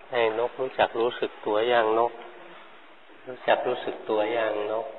ให้นกรู้จักรู้สึกตัวอย่างนกรู้จักรู้สึกตัวอย่างนก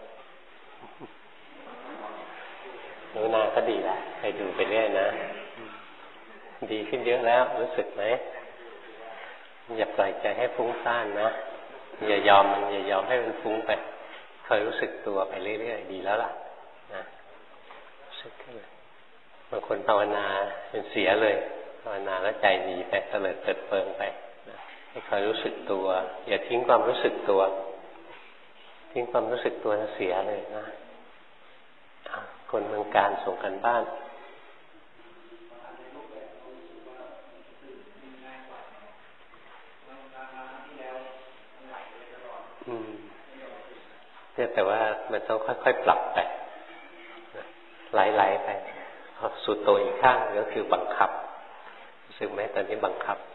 หนูนาก็ดีละให้ดูไปเรื่อยนะดีขึ้นเยอะแล้วรู้สึกไหมอย่าปล่อยใจให้ฟุ้งซ่านนะอย่ายอมให้มันฟุ้งไปคอยรู้สึกตัวไปเรื่อยๆดีแล้วล่ะนะรู้สึกขึ้นบางคนภาวนาเป็นเสียเลยภาวนาแล้วใจหนีไปเตลิดเปิดเปิงไปนะให้คอยรู้สึกตัวอย่าทิ้งความรู้สึกตัวทิ้งความรู้สึกตัวเสียเลยนะคนเมืองการส่งกันบ้านแต่ว่ามันต้องค่อยๆปรับไปไหลๆไปสุดโต่งอีกข้างก็คือบังคับรู้สึกไหมตอนนี้บังคับ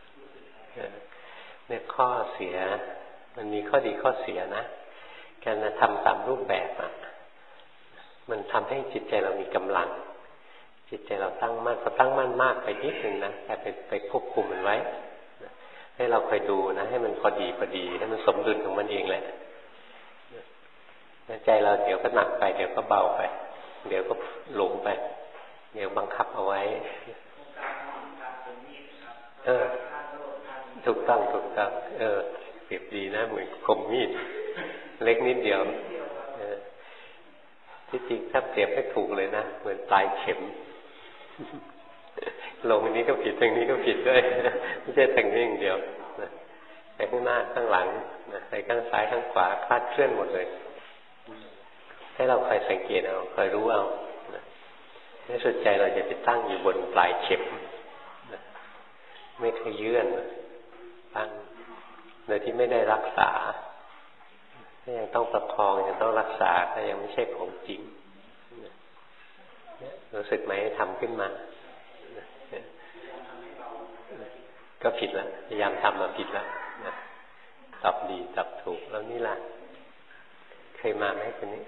เนี่ยข้อเสียมันมีข้อดีข้อเสียนะการทำตามรูปแบบมันทำให้จิตใจเรามีกำลังจิตใจเราตั้งมั่นพอตั้งมั่นมากไปนิดนึงนะแต่ไปควบคุมมันไว้ให้เราคอยดูนะให้มันพอดีให้มันสมดุลของมันเองแหละใจเราเดี๋ยวก็หนักไปเดี๋ยวก็เบาไปเดี๋ยวก็หลงไปเดี๋ยวบังคับเอาไว้ถูกต้องเปรียบดีนะเหมือนคมมีดเล็กนิดเดียวที่จริงถ้าเปรียบให้ถูกเลยนะเหมือนปลายเข็มลงอันนี้ก็ผิดทางนี้ก็ผิดด้วยไม่ใช่ทางนี้อย่างเดียวไปข้างหน้าข้างหลังไปข้างซ้ายข้างขวาคลาดเคลื่อนหมดเลยให้เราคอยสังเกตเอาคอยรู้เอาในสุดใจเราจะไปตั้งอยู่บนปลายเข็มไม่เคยยื่นตั้งโดยที่ไม่ได้รักษายังต้องประคองยังต้องรักษาก็ยังไม่ใช่ของจริงรู้สึกไหมทำขึ้นมาก็ผิดแล้วพยายามทำมาผิดแล้วตอบดีตอบถูกแล้วนี่ล่ะเคยมาไหมคนนี้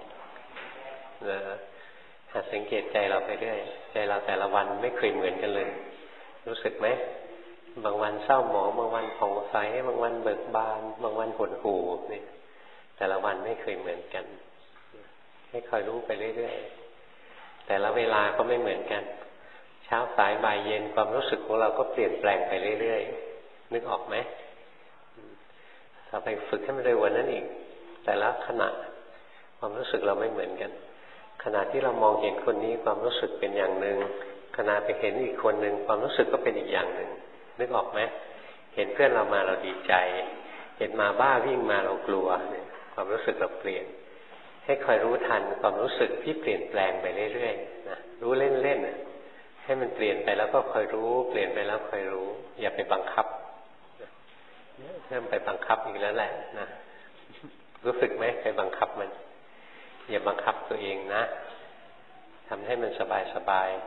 หัดสังเกตใจเราไปเรื่อยใจเราแต่ละวันไม่เคยเหมือนกันเลยรู้สึกไหมบางวันเศร้าหมองบางวันผ่องใสบางวันเบิกบานบางวันหดหู่นี่แต่ละวันไม่เคยเหมือนกันให้คอยรู้ไปเรื่อยๆแต่ละเวลาก็ไม่เหมือนกันเช้าสายบ่ายเย็นความรู้สึกของเราก็เปลี่ยนแปลงไปเรื่อยๆนึกออกไหมต่อไปฝึกให้มันเร็วกว่านั้นอีกแต่ละขณะความรู้สึกเราไม่เหมือนกันขณะที่เรามองเห็นคนนี้ความรู้สึกเป็นอย่างหนึ่งขณะไปเห็นอีกคนหนึ่งความรู้สึกก็เป็นอีกอย่างหนึ่งนึกออกไหมเห็นเพื่อนเรามาเราดีใจเห็นมาบ้าวิ่งมาเรากลัวเนี่ยความรู้สึกเราเปลี่ยนให้คอยรู้ทันความรู้สึกที่เปลี่ยนแปลงไปเรื่อยๆนะรู้เล่นๆให้มันเปลี่ยนไปแล้วก็คอยรู้เปลี่ยนไปแล้วคอยรู้อย่าไปบังคับเริ่มไปบังคับอีกแล้วแหละนะรู้สึกไหมไปบังคับมันอย่าบังคับตัวเองนะทำให้มันสบาย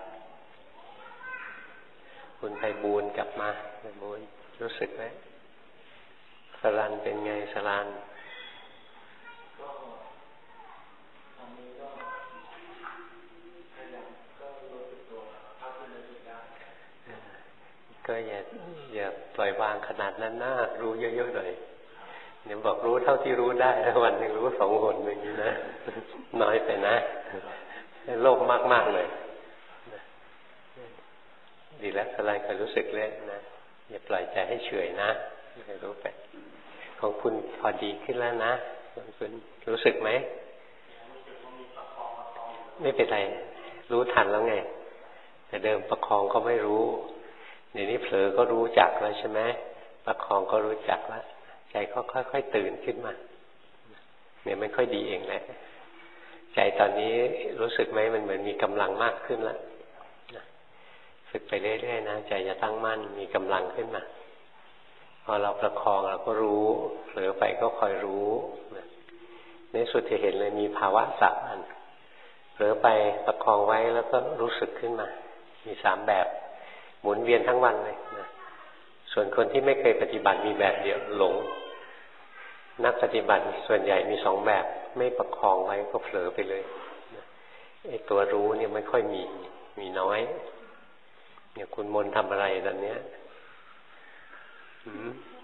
คุณไพบูลย์กลับมาไพบูลย์รู้สึกไหมสรัญเป็นไงสรัญก็อย่าปล่อยวางขนาดนั้นนะรู้เยอะๆหน่อยเนี่ยบอกรู้เท่าที่รู้ได้แล้ววันหนึ่งรู้2 หนอย่างนี้นะน้อยไปนะโลภมากๆเลยดีแล้วอะไรก็รู้สึกเลยนะอย่าปล่อยใจให้เฉยนะให้รู้ไปของคุณพอดีขึ้นแล้วนะคุณรู้สึกไหมไม่เป็นไรรู้ทันแล้วไงแต่เดิมประคองก็ไม่รู้เดี๋ยวนี้เผลอก็รู้จักแล้วใช่ไหมประคองก็รู้จักแล้วใจก็ค่อยๆตื่นขึ้นมาเนี่ยไม่ค่อยดีเองแหละใจตอนนี้รู้สึกไหมมันเหมือนมีกำลังมากขึ้นแล้วฝึกไปเรื่อยๆนะใจจะตั้งมั่นมีกำลังขึ้นมาพอเราประคองเราก็รู้เผลอไปก็คอยรู้ในสุดจะเห็นเลยมีภาวะ3 อันเผลอไปประคองไว้แล้วก็รู้สึกขึ้นมามี3 แบบหมุนเวียนทั้งวันเลยนะส่วนคนที่ไม่เคยปฏิบัติมีแบบเดียวหลงนักปฏิบัติส่วนใหญ่มี2 แบบไม่ประคองไว้ก็เผลอไปเลยไอ้ตัวรู้เนี่ยไม่ค่อยมีน้อยเนี่ยคุณมนทำอะไรตอนเนี้ย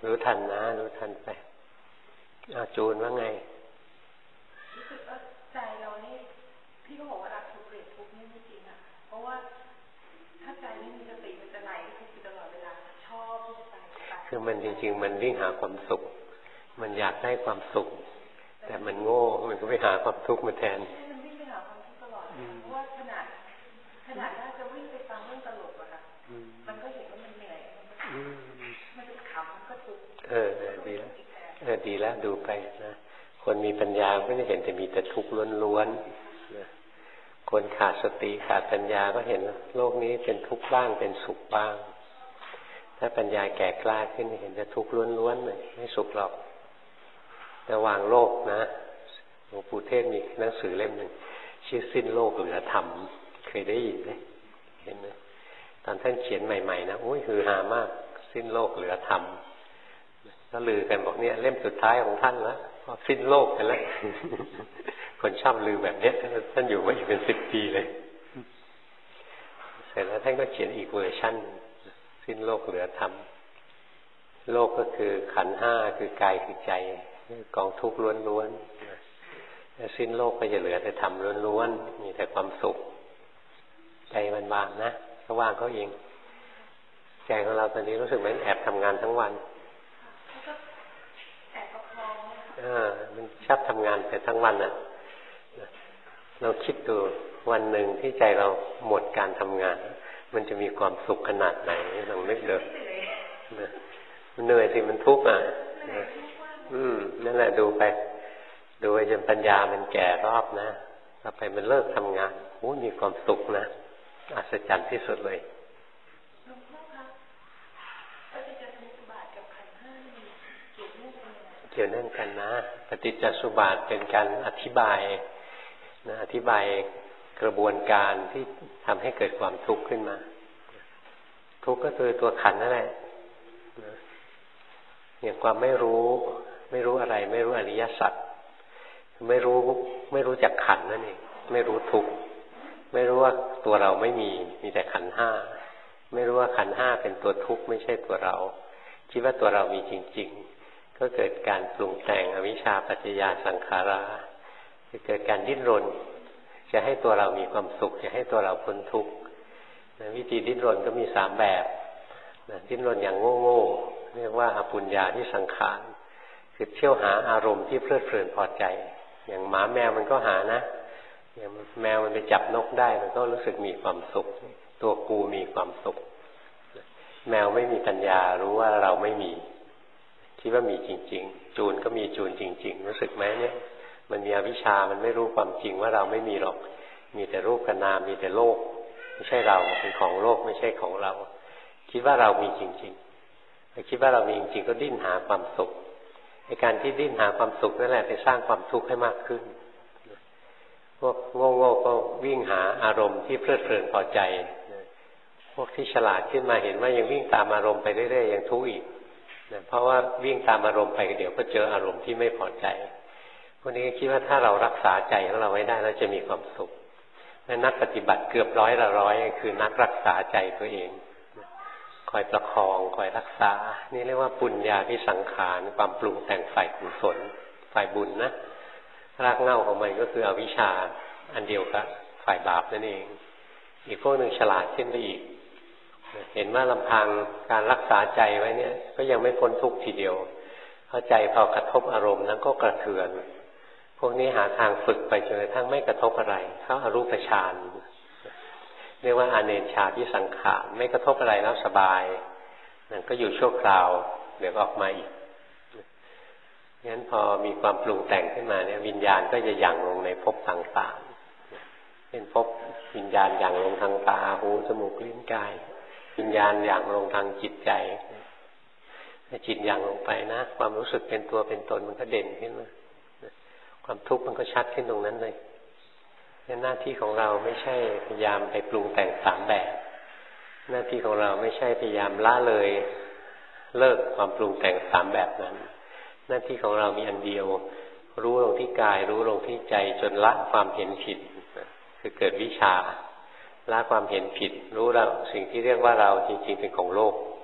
รู้ทันนะรู้ทันไปจูนว่าไงรู้สึกว่าใจเรานี่พี่ก็บอกว่ารักทุกข์เกลียดทุกข์นี่ไม่จริงอ่ะเพราะว่าถ้าใจไม่มีสติมันจะไหลทุกข์ตลอดเวลาชอบที่จะไปคือมันจริงๆมันวิ่งหาความสุขมันอยากได้ความสุขแต่มันโง่มันก็ไปหาความทุกข์มาแทนมันวิ่งไปหาความทุกข์ตลอดเพราะว่าขนาดน่าจะวิ่งไปฟังเรื่องตลกอะค่ะมันก็เห็นว่ามันเหนื่อยมันจะขำมันก็ทุกข์ดีแล้วดีแล้วดูไปนะคนมีปัญญาก็จะเห็นแต่มีแต่ทุกข์ล้วนๆนะคนขาดสติขาดปัญญาก็เห็นโลกนี้เป็นทุกข์บ้างเป็นสุขบ้างถ้าปัญญาแก่กล้าขึ้นเห็นแต่ทุกข์ล้วนๆเลยไม่สุขหรอกแต่วางโลกนะหลวงปู่เทศมีหนังสือเล่มหนึ่งชื่อสิ้นโลกเหลือธรรมเคยได้ยินไหมเห็นไหมตอนท่านเขียนใหม่ๆนะโอ้ยฮือฮามากสิ้นโลกเหลือธรรมก็ลือกันบอกเนี่ยเล่มสุดท้ายของท่านแล้วก็สิ้นโลกกันแล้วคนชอบลือแบบนี้ท่านอยู่มาอีกเป็น10 ปีเลยเสร็จแล้วท่านก็เขียนอีกเวอร์ชันสิ้นโลกเหลือธรรมโลกก็คือขันธ์ห้าคือกายคือใจกองทุกข์ล้วนๆสิ้นโลกก็จะเหลือแต่ธรรมล้วนๆมีแต่ความสุขใจมันว่างนะถ้าว่างเขาเองใจของเราตอนนี้รู้สึกเหมือนแอบทำงานทั้งวันมันชอบทำงานแต่ทั้งวันเราคิดดูวันหนึ่งที่ใจเราหมดการทำงานมันจะมีความสุขขนาดไหนลองนึกดูมันเหนื่อยสิมันทุกข์นั่นแหละดูไปดูไปจนปัญญามันแก่รอบนะต่อไปมันเลิกทำงานโอ้มีความสุขนะอัศจรรย์ที่สุดเลยเกี่ยวเนื่องกันนะปฏิจจสุบาทเป็นการอธิบายนะอธิบายกระบวนการที่ทำให้เกิดความทุกข์ขึ้นมาทุกข์ก็คือตัวขันธ์นั่นแหละอย่างความไม่รู้อะไรไม่รู้อริยสัจไม่รู้จักขันธ์นั่นเองไม่รู้ทุกข์ไม่รู้ว่าตัวเราไม่มีแต่ขันธ์ห้าไม่รู้ว่าขันธ์ห้าเป็นตัวทุกข์ไม่ใช่ตัวเราคิดว่าตัวเรามีจริงๆก็เกิดการปรุงแต่งอวิชชาปัจจยาสังขาราจะเกิดการดิ้นรนจะให้ตัวเรามีความสุขจะให้ตัวเราพ้นทุกข์วิธีดิ้นรนก็มี3 แบบดิ้นรนอย่างโง่ๆเรียกว่าอปุญญาที่สังขารคือเที่ยวหาอารมณ์ที่เพลิดเพลินพอใจอย่างหมาแมวมันก็หานะอย่างแมวมันไปจับนกได้มันก็รู้สึกมีความสุขตัวกูมีความสุขแมวไม่มีปัญญารู้ว่าเราไม่มีคิดว่ามีจริงๆจูนก็มีจูนจริงๆรู้สึกไหมเนี่ยมันมีอวิชชามันไม่รู้ความจริงว่าเราไม่มีหรอกมีแต่รูปกับนามมีแต่โลกไม่ใช่เราเป็นของโลกไม่ใช่ของเราคิดว่าเรามีจริงๆแต่คิดว่าเรามีจริงๆก็ดิ้นหาความสุขในการที่ดิ้นหาความสุขนั่นแหละไปสร้างความทุกข์ให้มากขึ้นพวกโง่ๆก็วิ่งหาอารมณ์ที่เพลิดเพลินพอใจพวกที่ฉลาดขึ้นมาเห็นว่ายังวิ่งตามอารมณ์ไปเรื่อยๆยังทุกข์อีกเพราะว่าวิ่งตามอารมณ์ไปเดี๋ยวก็เจออารมณ์ที่ไม่พอใจพวกนี้คิดว่าถ้าเรารักษาใจของเราไว้ได้เราจะมีความสุขนักปฏิบัติเกือบ100คือนักรักษาใจตัวเองคอยประคองคอยรักษานี่เรียกว่าปุญญาภิสังขารความปรุงแต่งฝ่ายกุศลฝ่ายบุญนะรากเหง้าของมันก็คืออวิชชาอันเดียวกับฝ่ายบาปนั่นเองอีกพวกหนึ่งฉลาดขึ้นไปอีกเห็นว่าลำพังการรักษาใจไว้เนี่ยก็ยังไม่พ้นทุกข์ทีเดียวเข้าใจพอกระทบอารมณ์นั้นก็กระเทือนพวกนี้หาทางฝึกไปจนกระทั่งไม่กระทบอะไรเข้าอรูปฌานเรียกว่าอาเนชาภิสังขารไม่กระทบอะไรแล้วสบายนั่นก็อยู่ชั่วคราวเดี๋ยวออกมาอีกงั้นพอมีความปรุงแต่งขึ้นมาเนี่ยวิญญาณก็จะหยั่งลงในภพต่างๆเป็นภพวิญญาณหยั่งลงทางตาหูจมูกลิ้นกายวิญญาณหยั่งลงทางจิตใจถ้าจิตหยั่งลงไปนะความรู้สึกเป็นตัวเป็นตนมันก็เด่นขึ้นมาความทุกข์มันก็ชัดขึ้นตรงนั้นเลยหน้าที่ของเราไม่ใช่พยายามไปปรุงแต่ง3 แบบหน้าที่ของเราไม่ใช่พยายามละเลยเลิกความปรุงแต่ง3 แบบนั้นหน้าที่ของเรามีอันเดียวรู้ลงที่กายรู้ลงที่ใจจนละความเห็นผิดคือเกิดวิชาละความเห็นผิดรู้แล้วสิ่งที่เรียกว่าเราจริงๆเป็นของโลก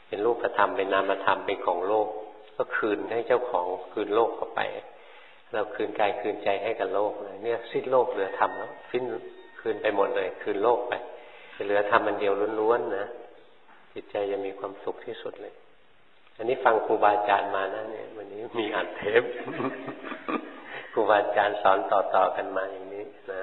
เป็นรูปธรรมเป็นนามธรรมเป็นของโลกก็คืนให้เจ้าของคืนโลกเข้าไปเราคืนกายคืนใจให้กับโลกเลยเนี่ยสิ้นโลกเหลือธรรมแล้วสิ้นคืนไปหมดเลยคืนโลกไปเหลือธรรมอันเดียวล้วนๆนะจิตใจจะมีความสุขที่สุดเลยอันนี้ฟังครูบาอาจารย์มานะเนี่ยวันนี้มีอัดเทป ครูบาอาจารย์สอนต่อๆกันมาอย่างนี้นะ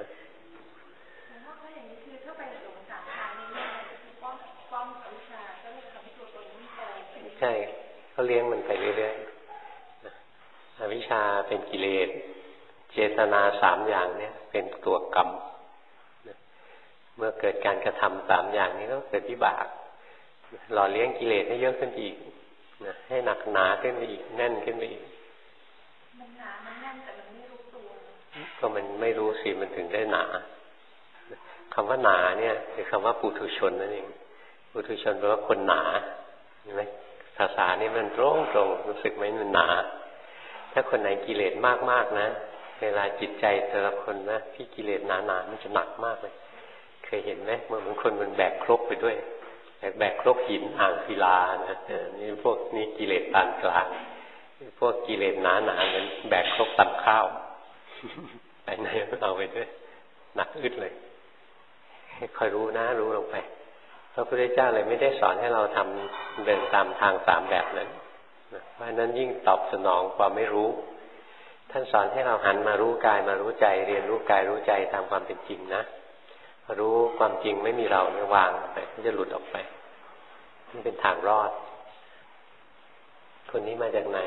ใช่เขาเลี้ยงมันไปเรื่อยๆอวิชชาเป็นกิเลสเจตนา3อย่างเนี่ยเป็นตัวกรรมเมื่อเกิดการกระทำ3อย่างนี้ก็เกิดวิบากหล่อเลี้ยงกิเลสให้เยอะขึ้นอีกให้หนักหนาขึ้นไปอีกแน่นขึ้นไปอีกมันหนามันแน่นแต่มันไม่รู้ตัวก็มันไม่รู้สิมันถึงได้หนาคำว่าหนาเนี่ยคือคำว่าปุถุชนนั่นเองปุถุชนแปลว่าคนหนาเห็นไหมภาษานี่มันตรงรู้สึกไหมมันหนาถ้าคนไหนกิเลสมากๆนะเวลาจิตใจแต่ละคนนะที่กิเลสหนาๆมันจะหนักมากเลยเคยเห็นไหมเหมือนคนมันแบกครกไปด้วยแบกครกหินอ่างศิลานะนี่พวกนี้กิเลสปานกลางพวกกิเลสหนาๆมันแบกครกตำข้าวไปไหนเอาไปด้วยหนักอึดเลยให้คอยรู้นะรู้ลงไปพระพุทธเจ้าเลยไม่ได้สอนให้เราทำเดินตามทาง3แบบนั้นเพราะนั้นยิ่งตอบสนองความไม่รู้ท่านสอนให้เราหันมารู้กายมารู้ใจเรียนรู้กายรู้ใจตามความเป็นจริงนะรู้ความจริงไม่มีเราเนี่ยวางไปมันจะหลุดออกไปนี่เป็นทางรอดคนนี้มาจากไหน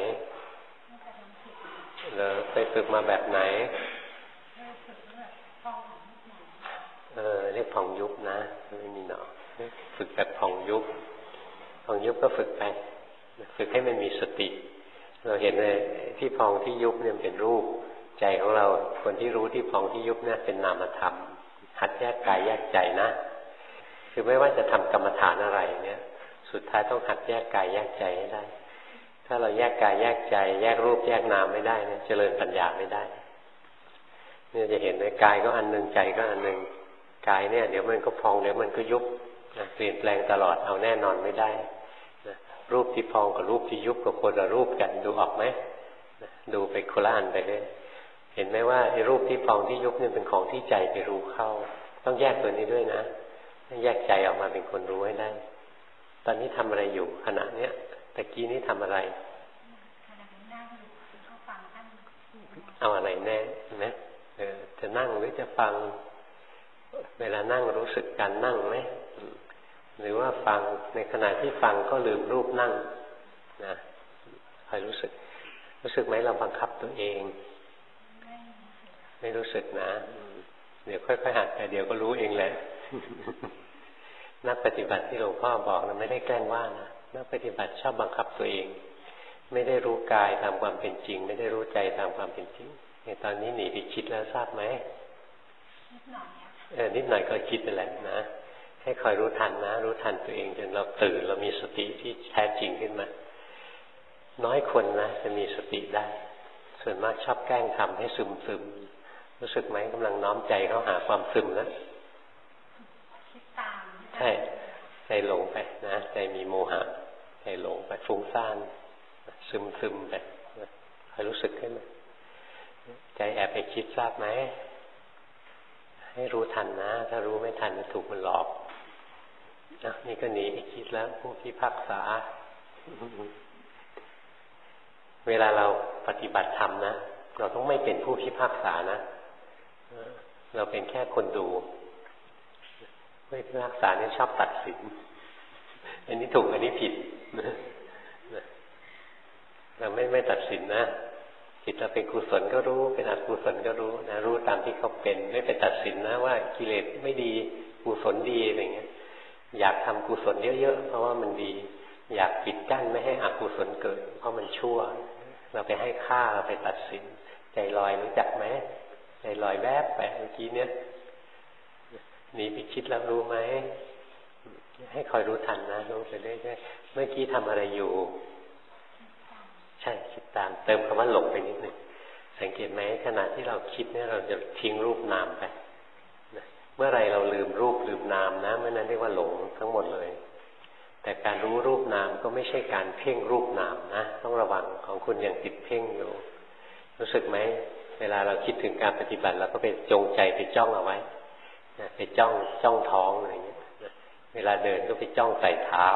เหรอไปฝึกมาแบบไหนเรียกผ่องยุบนะไม่มีหนอฝึกแบบผ่องยุบผ่องยุบก็ฝึกไปฝึกให้มันมีสติเราเห็นเลยที่พองที่ยุบเนี่ยเป็นรูปใจของเราคนที่รู้ที่พองที่ยุบเนี่ยเป็นนามธรรมหัดแยกกายแยกใจนะคือไม่ว่าจะทำกรรมฐานอะไรเนี่ยสุดท้ายต้องหัดแยกกายแยกใจให้ได้ถ้าเราแยกกายแยกใจแยกรูปแยกนามไม่ได้เนี่ยเจริญปัญญาไม่ได้เนี่ยจะเห็นเลยกายก็อันนึงใจก็อันนึงกายเนี่ยเดี๋ยวมันก็พองเดี๋ยวมันก็ยุบเปลี่ยนแปลงตลอดเอาแน่นอนไม่ได้รูปที่พองกับรูปที่ยุบกับคนละรูปกันดูออกไหมดูไปโคละอันไปเลยเห็นไหมว่าไอ้รูปที่พองที่ยุบเนี่ยเป็นของที่ใจไปรู้เข้าต้องแยกตัวนี้ด้วยนะแยกใจออกมาเป็นคนรู้ให้ได้ตอนนี้ทำอะไรอยู่ขณะเนี้ยตะกี้นี้ทำอะไรเอาอะไรแน่เห็นไหมจะนั่งหรือจะฟังเวลานั่งรู้สึกการนั่งไหมหรือว่าฟังในขณะที่ฟังก็ลืมรูปนั่งนะคอยรู้สึกไหมเราบังคับตัวเองไม่รู้สึกนะเดี๋ยวค่อยๆหัดไปเดี๋ยวก็รู้เองแหละนักปฏิบัติที่หลวงพ่อบอกนะไม่ได้แกล้งว่านะนักปฏิบัติชอบบังคับตัวเองไม่ได้รู้กายตามความเป็นจริงไม่ได้รู้ใจตามความเป็นจริงในตอนนี้หนีไปคิดแล้วทราบไหมนิดหน่อยก็คิดไปแหละนะให้คอยรู้ทันนะรู้ทันตัวเองจนเราตื่นเรามีสติที่แท้จริงขึ้นมาน้อยคนนะจะมีสติได้ส่วนมากชอบแกล้งทำให้ซึมรู้สึกไหมกำลังน้อมใจเข้าหาความซึมแล้วใช่ใจหลงไปนะใจมีโมหะใจหลงไปฟุ้งซ่านซึมไปคอยรู้สึกขึ้นมาใจแอบไปคิดทราบไหมให้รู้ทันนะถ้ารู้ไม่ทันจะถูกมันหลอกนี่ก็หนีไปคิดแล้วผู้พิพากษาเวลาเราปฏิบัติธรรมนะเราต้องไม่เป็นผู้พิพากษานะเราเป็นแค่คนดูผู้พิพากษาเนี่ยชอบตัดสินอันนี้ถูกอันนี้ผิดเราไม่ตัดสินนะจิตเราเป็นกุศลก็รู้เป็นอกุศลก็รู้นะรู้ตามที่เขาเป็นไม่ไปตัดสินนะว่ากิเลสไม่ดีกุศลดีอะไรเงี้ยอยากทำกุศลเยอะๆเพราะว่ามันดีอยากปิดกั้นไม่ให้อกุศลเกิดเพราะมันชั่วเราไปให้ค่าเราไปตัดสินใจลอยรู้จักไหมใจลอยแวบไปเมื่อกี้เนี้ยหนีไปคิดแล้วรู้ไหมให้คอยรู้ทันนะรู้ไปเรื่อยๆเมื่อกี้ทำอะไรอยู่ใช่คิดตามเติมคำว่าหลงไปนิดหนึ่งสังเกตไหมขณะที่เราคิดเนี่ยเราจะทิ้งรูปนามไปเมื่อไรเราลืมรูปลืมนามนะเมื่อนั้นเรียกว่าหลงทั้งหมดเลยแต่การรู้รูปนามก็ไม่ใช่การเพ่งรูปนามนะต้องระวังของคุณยังติดเพ่งอยู่รู้สึกไหมเวลาเราคิดถึงการปฏิบัติเราก็ไปจงใจไปจ้องเอาไว้ไปจ้องท้องอะไรอย่างเงี้ยเวลาเดินก็ไปจ้องใส่เท้า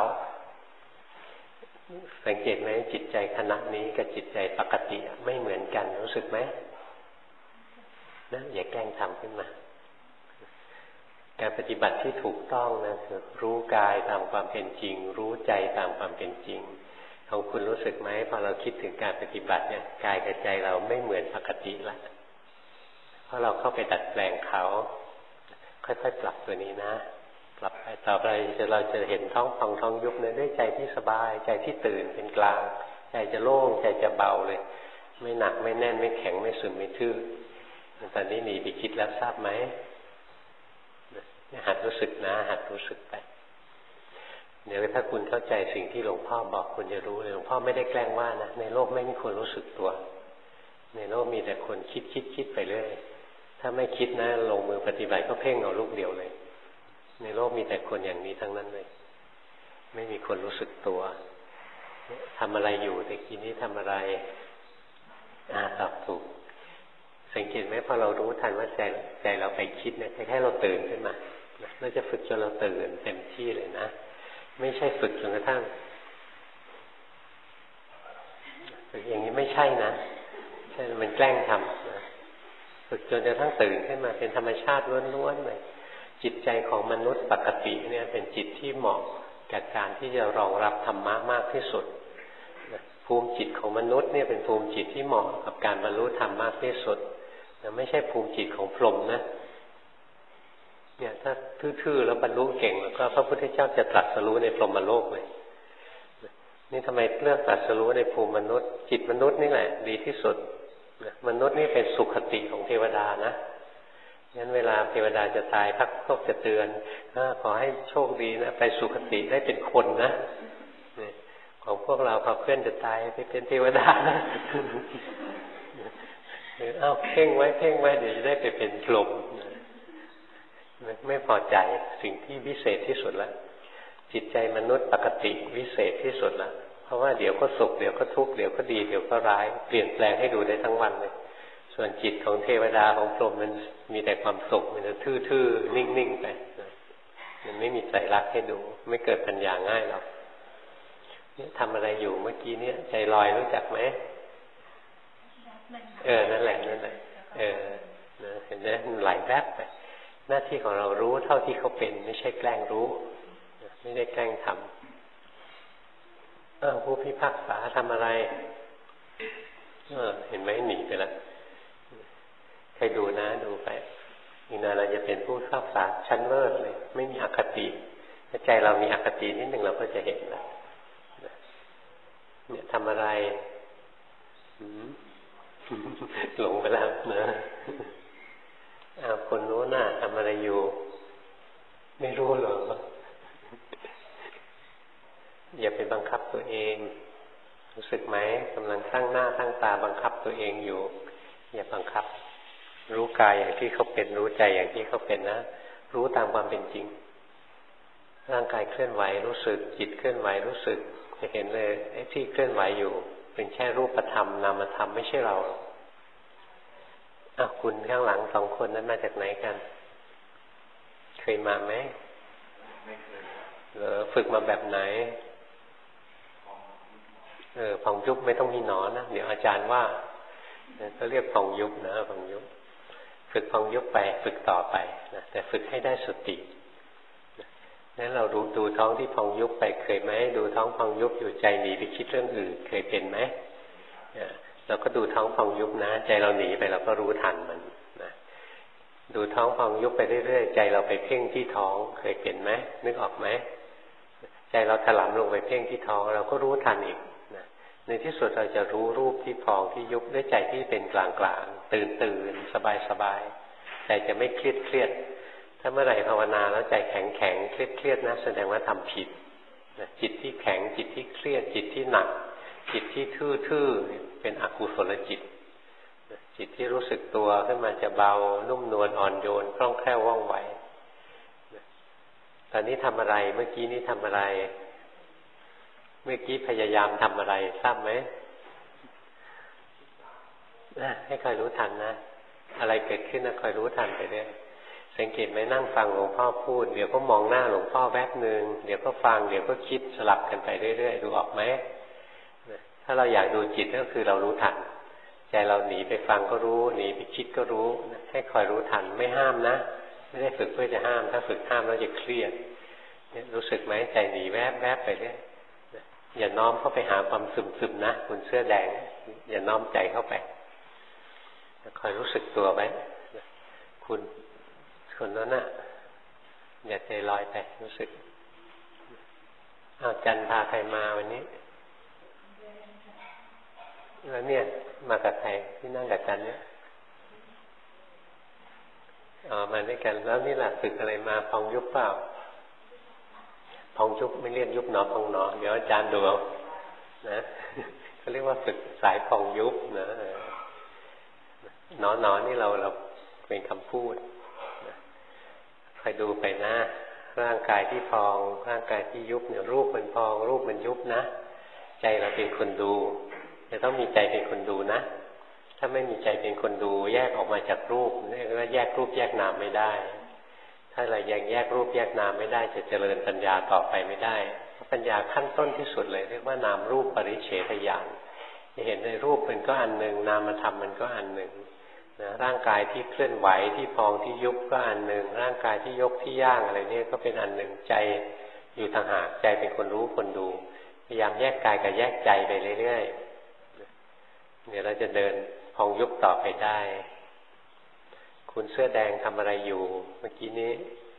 สังเกตไหมจิตใจขณะนี้กับจิตใจปกติไม่เหมือนกันรู้สึกไหมนะอย่าแกล้งทำขึ้นมาการปฏิบัติที่ถูกต้องนะคือรู้กายตามความเป็นจริงรู้ใจตามความเป็นจริงของคุณรู้สึกไหมพอเราคิดถึงการปฏิบัติเนี่ยกายกับใจเราไม่เหมือนปกติละเพราะเราเข้าไปดัดแปลงเขาค่อยๆปรับตัวนี้นะปรับไปต่อไปเราจะเห็นท้องพองท้องยุบเนี่ยด้วยใจที่สบายใจที่ตื่นเป็นกลางใจจะโล่งใจจะเบาเลยไม่หนักไม่แน่นไม่แข็งไม่ซึมไม่ทื่อตอนนี้หนีไปคิดแล้วทราบไหมหัดรู้สึกนะหัดรู้สึกไปเดี๋ยวถ้าคุณเข้าใจสิ่งที่หลวงพ่อบอกคุณจะรู้เลยหลวงพ่อไม่ได้แกล้งว่านะในโลกไม่มีคนรู้สึกตัวในโลกมีแต่คนคิดไปเรื่อยถ้าไม่คิดนะลงมือปฏิบัติก็เพ่งเอาลูกเดียวเลยในโลกมีแต่คนอย่างนี้ทั้งนั้นเลยไม่มีคนรู้สึกตัวทำอะไรอยู่แต่กี้นี้ทำอะไรตอบถูกสังเกตไหมพอเรารู้ทันว่าใจเราไปคิดเนี่ยแค่เราตื่นขึ้นมาเราจะฝึกจนเราตื่นเต็มที่เลยนะไม่ใช่ฝึกจนกระทั่งฝึกอย่างนี้ไม่ใช่นะใช่มันแกล้งทำนะฝึกจนกระทั่งตื่นขึ้นมาเป็นธรรมชาติล้วนๆเลยจิตใจของมนุษย์ปกติเนี่ยเป็นจิตที่เหมาะกับการที่จะรองรับธรรมะมากที่สุดภูมิจิตของมนุษย์เนี่ยเป็นภูมิจิตที่เหมาะกับการบรรลุธรรมมากที่สุดไม่ใช่ภูมิจิตของพรหมนะเนี่ยถ้าทื่อๆแล้วบรรลุเก่งแล้วก็พระพุทธเจ้าจะตรัสรู้ในพรหมโลกเลยนี่ทำไมเลือกตรัสรู้ในภูมิมนุษย์จิตมนุษย์นี่แหละดีที่สุดมนุษย์นี่เป็นสุขติของเทวดานะงั้นเวลาเทวดาจะตายพักโลกจะเตือนขอให้โชคดีนะไปสุขติได้เป็นคนนะของพวกเราพอเพื่อนจะตายไปเป็นเทวดานะเพ่งไว้เดี๋ยวจะได้ไปเป็นพรหมไม่พอใจสิ่งที่วิเศษที่สุดแล้วจิตใจมนุษย์ปกติวิเศษที่สุดแล้วเพราะว่าเดี๋ยวก็สุขเดี๋ยวก็ทุกข์เดี๋ยวก็ดีเดี๋ยวก็ร้ายเปลี่ยนแปลงให้ดูได้ทั้งวันเลยส่วนจิตของเทวดาของพรหมมันมีแต่ความสุขมันจะทื่อๆนิ่งๆไปมันไม่มีใจรักให้ดูไม่เกิดปัญญาง่ายหรอกนี่ทำอะไรอยู่เมื่อกี้เนี่ยใจลอยรู้จักไหมนั่นแหละเห็นไหมมันไหลแวบไปหน้าที่ของเรารู้เท่าที่เขาเป็นไม่ใช่แกล้งรู้ไม่ได้แกล้งทำผู้พิพากษาทำอะไรเห็นไหมหนีไปแล้วใครดูนะดูไปอีกนานเราจะเป็นผู้พิพากษาชั้นเลิศเลยไม่มีอคติถ้าใจเรามีอคตินิดหนึ่งเราก็จะเห็นแล้วเนี่ยทำอะไรหลงไปแล้วนะคนรู้น่ะทำอะไรอยู่ไม่รู้หรออย่าไปบังคับตัวเองรู้สึกไหมกำลังตั้งหน้าตั้งตาบังคับตัวเองอยู่อย่าบังคับรู้กายอย่างที่เขาเป็นรู้ใจอย่างที่เขาเป็นนะรู้ตามความเป็นจริงร่างกายเคลื่อนไหวรู้สึกจิตเคลื่อนไหวรู้สึกจะเห็นเลยไอ้ที่เคลื่อนไหวอยู่เป็นแค่รูปธรรมนามธรรมไม่ใช่เราคุณข้างหลังสองคนนั้นมาจากไหนกันเคยมาไหมไม่เคยฝึกมาแบบไหนผ่องยุบไม่ต้องมีหนอนนะเดี๋ยวอาจารย์ว่าก็เรียกผ่องยุบนะผ่องยุบฝึกผ่องยุบไปฝึกต่อไปนะแต่ฝึกให้ได้สตินั้นเราดูท้องที่ผ่องยุบไปเคยไหมดูท้องผ่องยุบอยู่ใจหนีไปคิดเรื่องอื่นเคยเป็นไหมเราก็ดูท้องพองยุบนะใจเราหนีไปเราก็รู้ทันมันนะดูท้องพองยุบไปเรื่อยๆใจเราไปเพ่งที่ท้องเคยเป็นไหมนึกออกไหมใจเราถลำลงไปเพ่งที่ท้องเราก็รู้ทันอีกนะในที่สุดเราจะรู้รูปที่พองที่ยุบด้วยใจที่เป็นกลางๆตื่นสบายใจจะไม่เครียดถ้าเมื่อไหร่ภาวนาแล้วใจแข็งเครียดนะแสดงว่าทำผิดนะจิตที่แข็งจิตที่เครียดจิตที่หนักจิตที่ทื่อๆเป็นอกุศลจิตจิตที่รู้สึกตัวขึ้นมาจะเบานุ่มนวลอ่อนโยนคล่องแคล่วว่องไวตอนนี้ทำอะไรเมื่อกี้นี้ทำอะไรเมื่อกี้พยายามทำอะไรทราบไหมให้คอยรู้ทันนะอะไรเกิดขึ้นนะคอยรู้ทันไปเรื่อยสังเกตไหมนั่งฟังหลวงพ่อพูดเดี๋ยวก็มองหน้าหลวงพ่อแวบนึงเดี๋ยวก็ฟังเดี๋ยวก็คิดสลับกันไปเรื่อยๆดูออกไหมถ้าเราอยากดูจิตก็คือเรารู้ทันใจเราหนีไปฟังก็รู้หนีไปคิดก็รู้ให้คอยรู้ทันไม่ห้ามนะไม่ได้ฝึกเพื่อจะห้ามถ้าฝึกห้ามแล้วจะเครียดรู้สึกไหมใจหนีแวบๆไปเรื่อยอย่าน้อมเข้าไปหาความซึมๆนะคุณเสื้อแดงอย่าน้อมใจเข้าไปคอยรู้สึกตัวไว้คุณคนนั้นน่ะอย่าใจลอยไปรู้สึกจันพาใครมาวันนี้แล้วเนี่ยมากับใครที่นั่งกับจันเนี่ยมาด้วยกันแล้วนี่แหละฝึกอะไรมาพองยุบเปล่าพองยุบไม่เรียกยุบหนอพองหนอเดี๋ยวอาจารย์ดูเอานะเขาเรียกว่าฝึกสายพองยุบนะหนอนี่เราเป็นคำพูดคอยดูไปนะร่างกายที่พองร่างกายที่ยุบเนี่ยรูปมันพองรูปมันยุบนะใจเราเป็นคนดูจะต้องมีใจเป็นคนดูนะถ้าไม่มีใจเป็นคนดูแยกออกมาจากรูปเรียกว่าแยกรูปแยกนามไม่ได้ถ้าเรายังแยกรูปแยกนามไม่ได้จะเจริญปัญญาต่อไปไม่ได้เพราะปัญญาขั้นต้นที่สุดเลยเรียกว่านามรูปปริเฉทญาณจะเห็นในรูปมันก็อันหนึ่งนามธรรมมันก็อันหนึ่งนะร่างกายที่เคลื่อนไหวที่พองที่ยุบก็อันหนึ่งร่างกายที่ยกที่ย่างอะไรนี่ก็เป็นอันหนึ่งใจอยู่ต่างหากใจเป็นคนรู้คนดูพยายามแยกกายกับแยกใจไปเรื่อยๆเดี๋ยวเราจะเดินพองยุบต่อไปได้คุณเสื้อแดงทำอะไรอยู่เมื่อกี้นี้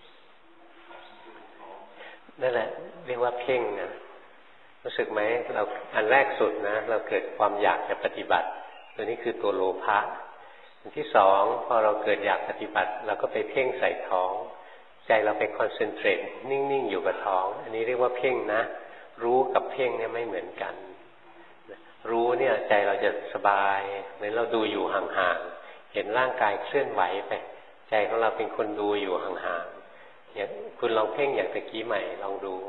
นั่นแหละเรียกว่าเพ่งนะรู้สึกไหมเราอันแรกสุดนะเราเกิดความอยากจะปฏิบัติตัวนี้คือตัวโลภะอันที่สองพอเราเกิดอยากปฏิบัติเราก็ไปเพ่งใส่ท้องใจเราไปคอนเซนเทรตนิ่งๆอยู่กับท้องอันนี้เรียกว่าเพ่งนะรู้กับเพ่งเนี่ยไม่เหมือนกันรู้เนี่ยใจเราจะสบายเหมือนเราดูอยู่ห่างๆเห็นร่างกายเคลื่อนไหวไปใจของเราเป็นคนดูอยู่ห่างๆอย่างคุณลองเพ่งอย่างตะกี้ใหม่ลองดู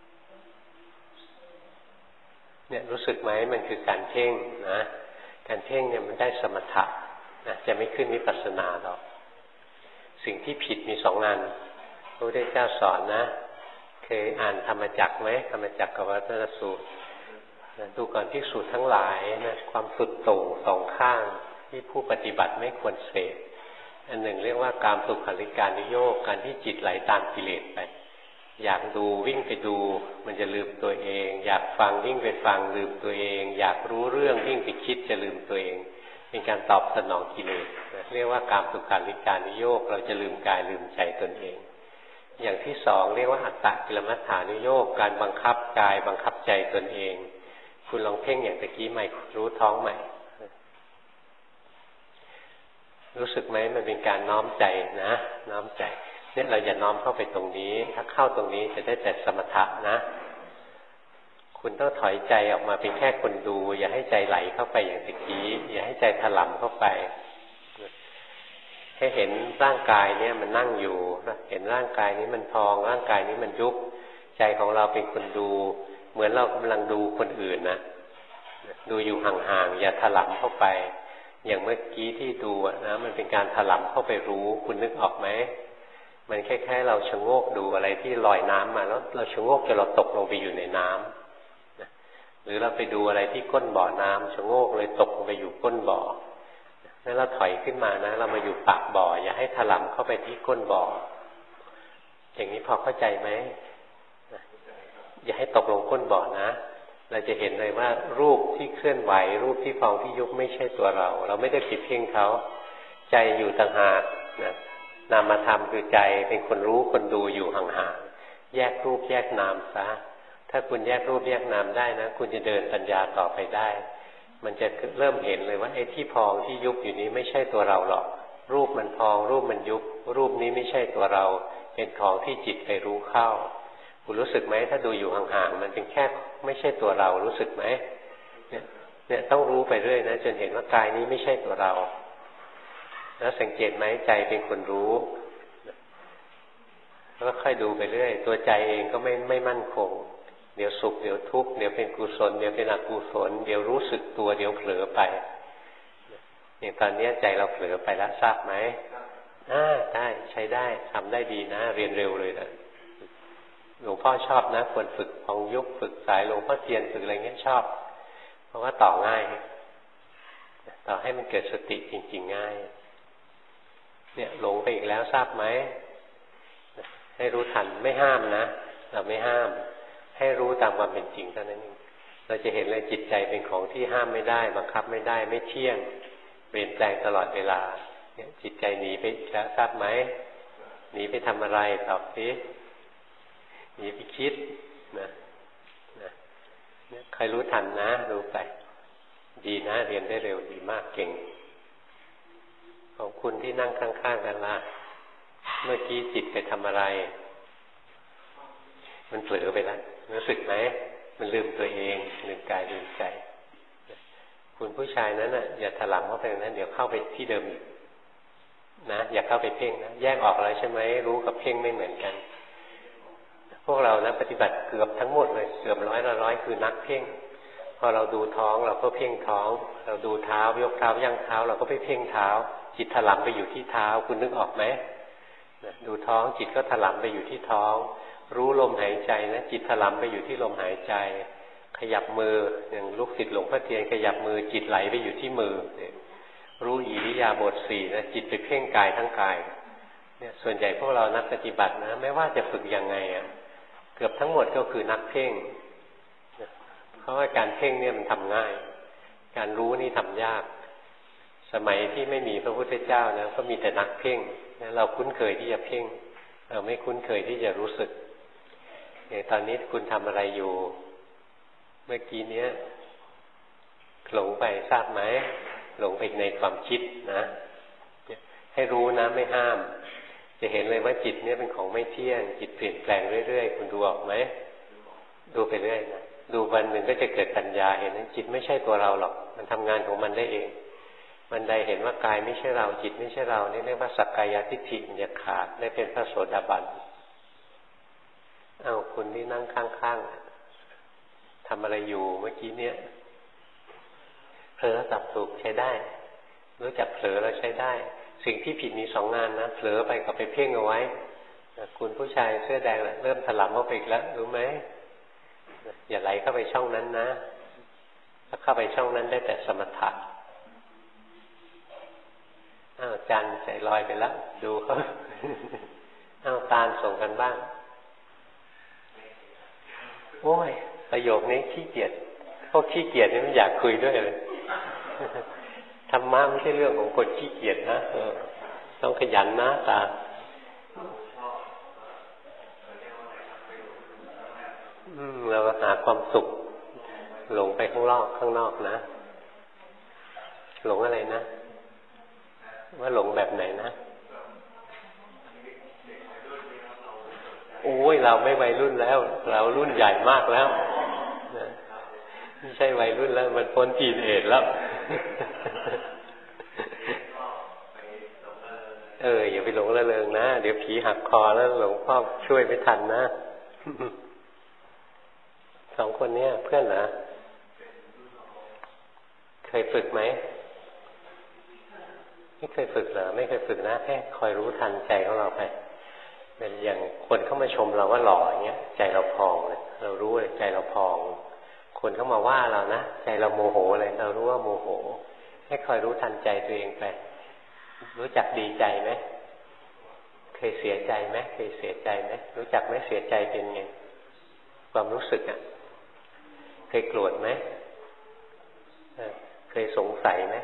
เนี่ยรู้สึกไหมมันคือการเพ่งนะการเพ่งเนี่ยมันได้สมถะนะจะไม่ขึ้นวิปัสสนาหรอกสิ่งที่ผิดมีสองอันพระพุทธเจ้าสอนนะเคยอ่านธรรมจักรไหมธรรมจักรกับวัฏฏสูตรดูก่อนภิกษุทั้งหลายนะความสุดโต่งสองข้างที่ผู้ปฏิบัติไม่ควรเสพอันหนึ่งเรียกว่ากามสุขาริการนิโยคการที่จิตไหลตามกิเลสไปอยากดูวิ่งไปดูมันจะลืมตัวเองอยากฟังวิ่งไปฟังลืมตัวเองอยากรู้เรื่องวิ่งไปคิดจะลืมตัวเองเป็นการตอบสนองกิเลสเรียกว่ากามสุขาริการนิโยคเราจะลืมกายลืมใจตนเองอย่างที่สองเรียกว่าอัตตกิลมัฏฐานุโยคการบังคับกายบังคับใจตนเองคุณลองเพ่งอย่างตะกี้ใหม่รู้ท้องใหม่รู้สึกไหมมันเป็นการน้อมใจนะน้อมใจเนี่ยเราอย่าน้อมเข้าไปตรงนี้ถ้าเข้าตรงนี้จะได้แต่สมถะนะคุณต้องถอยใจออกมาเป็นแค่คนดูอย่าให้ใจไหลเข้าไปอย่างตะกี้อย่าให้ใจถลำเข้าไปให้เห็นร่างกายเนี่ยมันนั่งอยู่เห็นร่างกายนี้มันพองร่างกายนี้มันยุบใจของเราเป็นคนดูเหมือนเรากำลังดูคนอื่นนะดูอยู่ห่างๆอย่าถลำเข้าไปอย่างเมื่อกี้ที่ดูนะมันเป็นการถลำเข้าไปรู้คุณนึกออกไหมมันคล้ายๆเราชะโงกดูอะไรที่ลอยน้ำมาแล้วเราชะโงกจนเราตกลงไปอยู่ในน้ำหรือเราไปดูอะไรที่ก้นบ่อน้ำชะโงกเลยตกลงไปอยู่ก้นบ่อแล้วเราถอยขึ้นมานะเรามาอยู่ปากบ่ออย่าให้ถลำเข้าไปที่ก้นบ่ออย่างนี้พอเข้าใจไหมอย่าให้ตกลงก้นบ่อนะเราจะเห็นเลยว่ารูปที่เคลื่อนไหวรูปที่พองที่ยุบไม่ใช่ตัวเราเราไม่ได้ผิดเพ่งเขาใจอยู่ต่างหากนะนามธรรมคือใจเป็นคนรู้คนดูอยู่ห่างๆแยกรูปแยกนามซะถ้าคุณแยกรูปแยกนามได้นะคุณจะเดินปัญญาต่อไปได้มันจะเริ่มเห็นเลยว่าไอ้ที่พองที่ยุบอยู่นี้ไม่ใช่ตัวเราหรอกรูปมันพองรูปมันยุบรูปนี้ไม่ใช่ตัวเราเป็นของที่จิตไปรู้เข้าคุณรู้สึกไหมถ้าดูอยู่ห่างๆมันเป็นแค่ไม่ใช่ตัวเรารู้สึกไหมเนี่ยต้องรู้ไปเรื่อยนะจนเห็นว่ากายนี้ไม่ใช่ตัวเราแล้วสังเกตไหมใจเป็นคนรู้แล้วค่อยดูไปเรื่อยตัวใจเองก็ไม่มั่นคงเดี๋ยวสุขเดี๋ยวทุกข์เดี๋ยวเป็นกุศลเดี๋ยวเป็นอกุศลเดี๋ยวรู้สึกตัวเดี๋ยวเผลอไปอย่างตอนนี้ใจเราเผลอไปแล้วทราบไหมได้ใช้ได้ทำได้ดีนะเรียนเร็วเลยนะหลวงพ่อชอบนะควรฝึกของยุคฝึกสายหลวงพ่อเทียนฝึกอะไรเงี้ยชอบเพราะว่าต่อง่ายต่อให้มันเกิดสติจริงๆง่ายเนี่ยหลงไปอีกแล้วทราบไหมให้รู้ทันไม่ห้ามนะเราไม่ห้ามให้รู้ตามความเป็นจริงเท่านั้นเองเราจะเห็นเลยจิตใจเป็นของที่ห้ามไม่ได้บังคับไม่ได้ไม่เที่ยงเปลี่ยนแปลงตลอดเวลาเนี่ยจิตใจหนีไปแล้วทราบไหมหนีไปทำอะไรตอบสิหนีไปคิดนะใครรู้ทันนะรู้ไปดีนะเรียนได้เร็วดีมากเก่งของคุณที่นั่งข้างๆกันล่ะเมื่อกี้จิตไปทำอะไรมันเผลอไปแล้วรู้สึกไหมมันลืมตัวเองลืมกายลืมใจคุณผู้ชายนั้นน่ะอย่าถลำเข้าไปนั้นเดี๋ยวเข้าไปที่เดิมอีกนะอย่าเข้าไปเพ่งนะแยกออกแล้วใช่ไหมรู้กับเพ่งไม่เหมือนกันพวกเรานะปฏิบัติเกือบทั้งหมดเลยเกือบ100คือนักเพ่งพอเราดูท้องเราก็เพ่งท้องเราดูเท้ายกเท้าย่างเท้าเราก็ไปเพ่งเท้าจิตถลำไปอยู่ที่เท้าคุณนึกออกไหมดูท้องจิตก็ถลำไปอยู่ที่ท้องรู้ลมหายใจนะจิตถลำไปอยู่ที่ลมหายใจขยับมืออย่างลูกศิษย์หลวงพ่อเทียนขยับมือจิตไหลไปอยู่ที่มือรู้อิริยาบถ4นะจิตไปเพ่งกายทั้งกายเนี่ยส่วนใหญ่พวกเรานักปฏิบัตินะไม่ว่าจะฝึกยังไงเกือบทั้งหมดก็คือนักเพ่งเพราะว่าการเพ่งเนี่ยมันทำง่ายการรู้นี่ทำยากสมัยที่ไม่มีพระพุทธเจ้านะก็มีแต่นักเพ่งเราคุ้นเคยที่จะเพ่งเราไม่คุ้นเคยที่จะรู้สึกอย่างตอนนี้คุณทำอะไรอยู่เมื่อกี้เนี้ยหลงไปทราบไหมหลงไปในความคิดนะให้รู้นะไม่ห้ามจะเห็นเลยว่าจิตเนี่ยเป็นของไม่เที่ยงจิตเปลี่ยนแปลงเรื่อยๆคุณดูออกไหมดูไปเรื่อยนะดูวันหนึ่งก็จะเกิดปัญญาเห็นว่าจิตไม่ใช่ตัวเราหรอกมันทำงานของมันได้เองมันใดเห็นว่ากายไม่ใช่เราจิตไม่ใช่เรานี่เรียกว่าสักกายทิฏฐิมันจะขาดได้เป็นพระโสดาบันคุณที่นั่งข้างๆทำอะไรอยู่เมื่อกี้เนี้ยเผลอสับถูกใช้ได้รู้จักเผลอแล้วใช้ได้สิ่งที่ผิดมี2 งานนะเผลอไปกับไปเพ่งเอาไว้คุณผู้ชายเสื้อแดงเริ่มถลำเข้าไปอีกแล้วรู้ไหมอย่าไหลเข้าไปช่องนั้นนะถ้าเข้าไปช่องนั้นได้แต่สมถะจันใจลอยไปแล้วดูเขาตาลส่งกันบ้างโอ้ยประโยคนี้ขี้เกียจพวกขี้เกียจนี่ไม่อยากคุยด้วยเลยธรรมะไม่ใช่เรื่องของคนขี้เกียจนะต้องขยันนะตาเราหาความสุขหลงไปข้างนอกนะหลงอะไรนะว่าหลงแบบไหนนะโอ้ยเราไม่วัยรุ่นแล้วเรารุ่นใหญ่มากแล้วไม่ใช่วัยรุ่นแล้วมันพ้นทีนเอจแล้วอย่าไปหลงระเริงนะเดี๋ยวผีหักคอแล้วหลวงพ่อช่วยไม่ทันนะ2 คนนี้เพื่อนเหรอเคยฝึกไหมไม่เคยฝึกเหรอไม่เคยฝึกนะแค่คอยรู้ทันใจของเราไปเป็นอย่างคนเข้ามาชมเราว่าหล่ออย่างเงี้ยใจเราพองเลยเรารู้เลยใจเราพองคนเข้ามาว่าเรานะใจเราโมโหเลยเรารู้ว่าโมโหให้คอยรู้ทันใจตัวเองไปรู้จักดีใจไหมเคยเสียใจไหมเคยเสียใจไหมรู้จักไหมเสียใจเป็นไงความรู้สึกเคยโกรธไหมเคยสงสัยไหม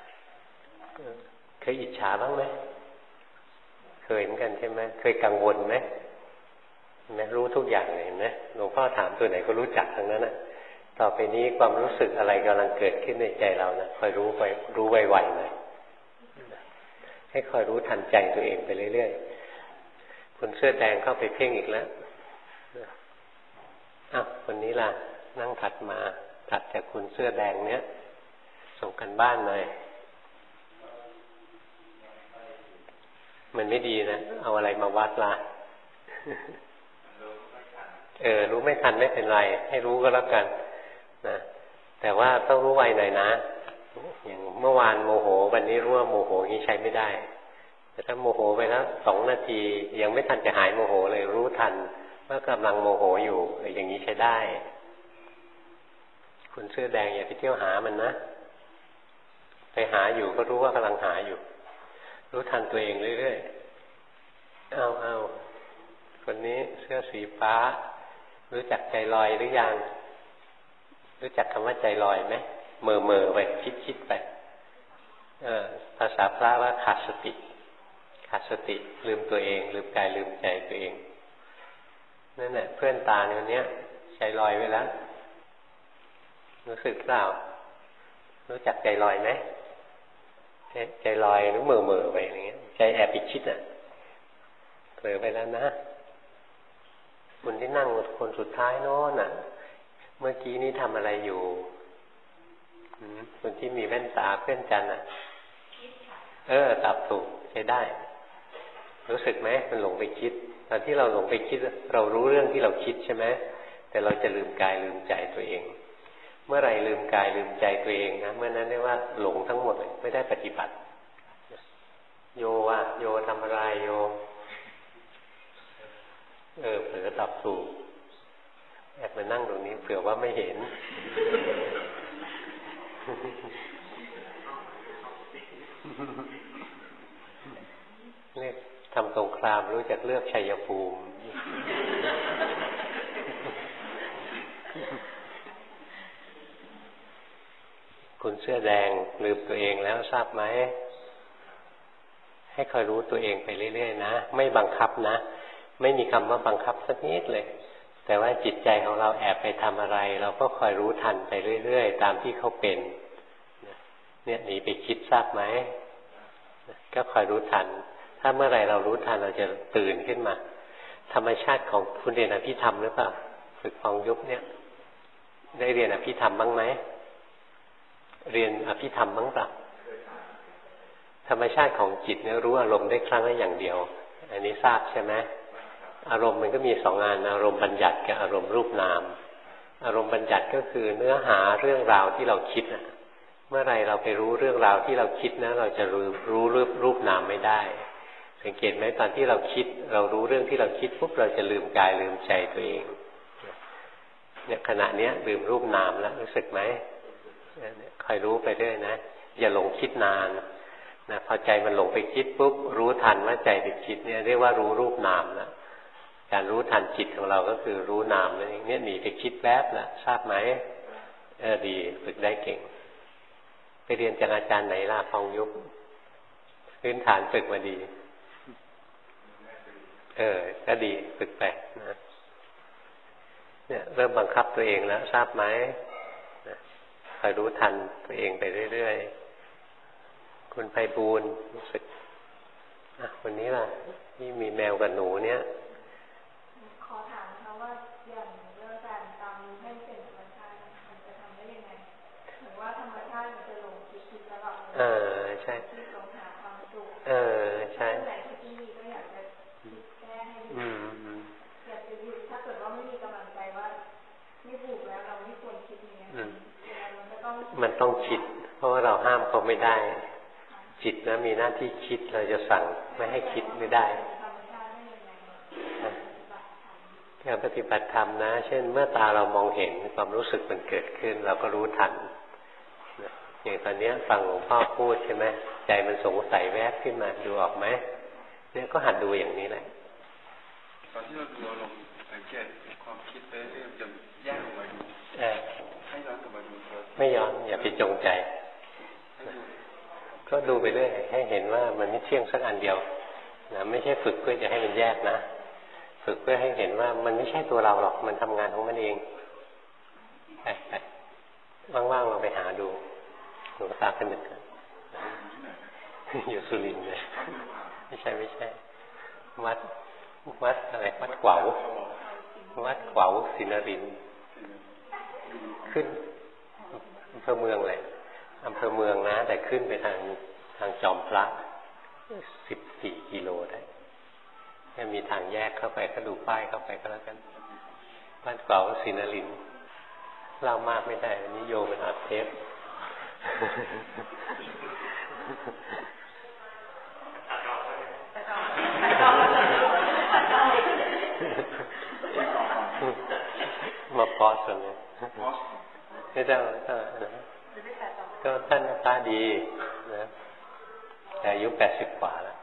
เคยอิจฉาบ้างไหมเคยเหมือนกันใช่ไหมเคยกังวลไหมเห็นไหมรู้ทุกอย่างเลยเห็นไหมหลวงพ่อถามตัวไหนก็รู้จักทั้งนั้นต่อไปนี้ความรู้สึกอะไรกำลังเกิดขึ้นในใจเรานะคอยรู้ไปรู้ไวๆเลยให้คอยรู้ทันใจตัวเองไปเรื่อยๆคนเสื้อแดงเข้าไปเพ่งอีกแล้วคนนี้ล่ะนั่งถัดมาถัดจากคุณเสื้อแดงเนี้ยส่งกันบ้านหน่อยมันไม่ดีนะเอาอะไรมาวัดล่ะรู้ไม่ทันไม่เป็นไรให้รู้ก็แล้วกันนะแต่ว่าต้องรู้ไวหน่อยนะอย่างเมื่อวานโมโหวันนี้รู้ว่าโมโหนี้ใช้ไม่ได้แต่ถ้าโมโหไปแล้ว2 นาทียังไม่ทันจะหายโมโหเลยรู้ทันว่ากำลังโมโหอยู่อย่างนี้ใช้ได้คุณเสื้อแดงอย่าไปเที่ยวหามันนะไปหาอยู่ก็รู้ว่ากำลังหาอยู่รู้ทันตัวเองเรื่อยๆเอาคนนี้เสื้อสีฟ้ารู้จักใจลอยหรือยังรู้จักคำว่าใจลอยไหมเม่อไปคิดไปภาษาพระว่าขาดสติลืมตัวเองลืมกายลืมใจตัวเองนั่นแหละเพื่อนตาเนี่ยเนี้ยใจลอยไปแล้วรู้สึกเปล่ารู้จักใจลอยไหมใจลอยหรือเม่อไปอย่างเงี้ยใจแอบไปคิดเผลอไปแล้วนะคนที่นั่งคนสุดท้ายโน้นเมื่อกี้นี้ทำอะไรอยู่คนที่มีแว่นตาเพื่อนจันตอบถูกใช้ได้รู้สึกไหมมันหลงไปคิดตอนที่เราหลงไปคิดเรารู้เรื่องที่เราคิดใช่ไหมแต่เราจะลืมกายลืมใจตัวเองเมื่อไรลืมกายลืมใจตัวเองนะเมื่อนั้นเรียกว่าหลงทั้งหมดเลยไม่ได้ปฏิบัติโยทำอะไรโยเผลอตอบถูกแอบมานั่งตรงนี้เผื่อว่าไม่เห็นเรียกทำสงครามรู้จักเลือกชัยภูมิคุณเสื้อแดงลืมตัวเองแล้วทราบไหมให้คอยรู้ตัวเองไปเรื่อยๆนะไม่บังคับนะไม่มีคำว่าบังคับสักนิดเลยแต่ว่าจิตใจของเราแอบไปทำอะไรเราก็คอยรู้ทันไปเรื่อยๆตามที่เขาเป็นเนี่ยหนีไปคิดทราบไหมก็คอยรู้ทันถ้าเมื่อไรเรารู้ทันเราจะตื่นขึ้นมาธรรมชาติของคุณเรียนอภิธรรมหรือเปล่าฝึกฟองยุบเนี่ยได้เรียนอภิธรรมบ้างไหมเรียนอภิธรรมบ้างเปล่าธรรมชาติของจิตเนี่ยรู้อารมณ์ได้ครั้งละอย่างเดียวอันนี้ทราบใช่ไหมอารมณ์มันก็มี2 งานอารมณ์บัญญัติกับอารมณ์รูปนามอารมณ์บัญญัติก็คือเนื้อหาเรื่องราวที่เราคิดเมื่อไรเราไปรู้เรื่องราวที่เราคิดนะเราจะรู้รูปนามไม่ได้สังเกตไหมตอนที่เราคิดเรารู้เรื่องที่เราคิดปุ๊บเราจะลืมกายลืมใจตัวเองเนี่ยขณะเนี้ยลืมรูปนามแล้วรู้สึกไหมคอยรู้ไปเรื่อยนะอย่าหลงคิดนานนะพอใจมันหลงไปคิดปุ๊บรู้ทันว่าใจไปคิดเนี่ยเรียกว่ารู้รูปนามนะการรู้ทันจิตของเราก็คือรู้นามนั่นเองเนี่ยหนีไปคิดแป๊บแล้วทราบไหมดีฝึกได้เก่งไปเรียนจากอาจารย์ไหนล่ะฟองยุบพื้นฐานฝึกมาดีก็ดีฝึกไปนะเนี่ยเริ่มบังคับตัวเองแล้วทราบไหมคอยรู้ทันตัวเองไปเรื่อยๆคุณไพบูลย์รู้สึกวันนี้ล่ะที่มีแมวกับหนูเนี่ยขอถามค่ะว่าอย่างเรื่องการตามรู้ให้เป็นธรรมชาติมันจะทำได้ยังไงเหมือนว่าธรรมชาติมันจะหลงคิดตลอดใช่ที่หลงหาความสุขใช่แต่ที่นี่ก็อยากจะแก้ให้อยากจะหยุดถ้าเกิดว่าไม่มีกำลังใจว่าไม่ถูกแล้วเราไม่ควรคิดอย่างนี้มันต้องคิดเพราะว่าเราห้ามเขาไม่ได้จิตนะมีหน้าที่คิดเราจะสั่งไม่ให้คิดไม่ได้การปฏิบัติธรรมนะเช่นเมื่อตาเรามองเห็นความรู้สึกมันเกิดขึ้นเราก็รู้ทันอย่างตอนนี้ฟังหลวงพ่อพูดใช่ไหมใจมันสงสัยแวบขึ้นมาดูออกไหมเนี่ยก็หัดดูอย่างนี้แหละตอนที่เราดูลงสังเกตความคิดไปเรื่อยๆจะแยกออกมาดูให้ย้อนกลับมาดูไม่ย้อนอย่าไปจงใจก็ดูไปเรื่อยให้เห็นว่ามันไม่เที่ยงสักอันเดียวนะไม่ใช่ฝึกเพื่อจะให้มันแยกนะฝึกเพื่อให้เห็นว่ามันไม่ใช่ตัวเราหรอกมันทำงานของมันเองไปว่างๆเราไปหาดูหลวงตาผนึกอยู่สุรินทร์เลยไม่ใช่วัดอะไรวัดเกวาศินรินทร์ขึ้นอำเภอเมืองเลยอำเภอเมืองนะแต่ขึ้นไปทางจอมพระ14 กิโลได้ถ้ามีทางแยกเข้าไปก็ดูป้ายเข้าไปก็แล้วกันบ้านเก่าศรีนรินทร์เล่ามากไม่ได้วันนี้โยมมันอัดเทปมาพอสเลยไม่ได้ก็ท่านตาดีนะแต่อายุ80 กว่าแล้ว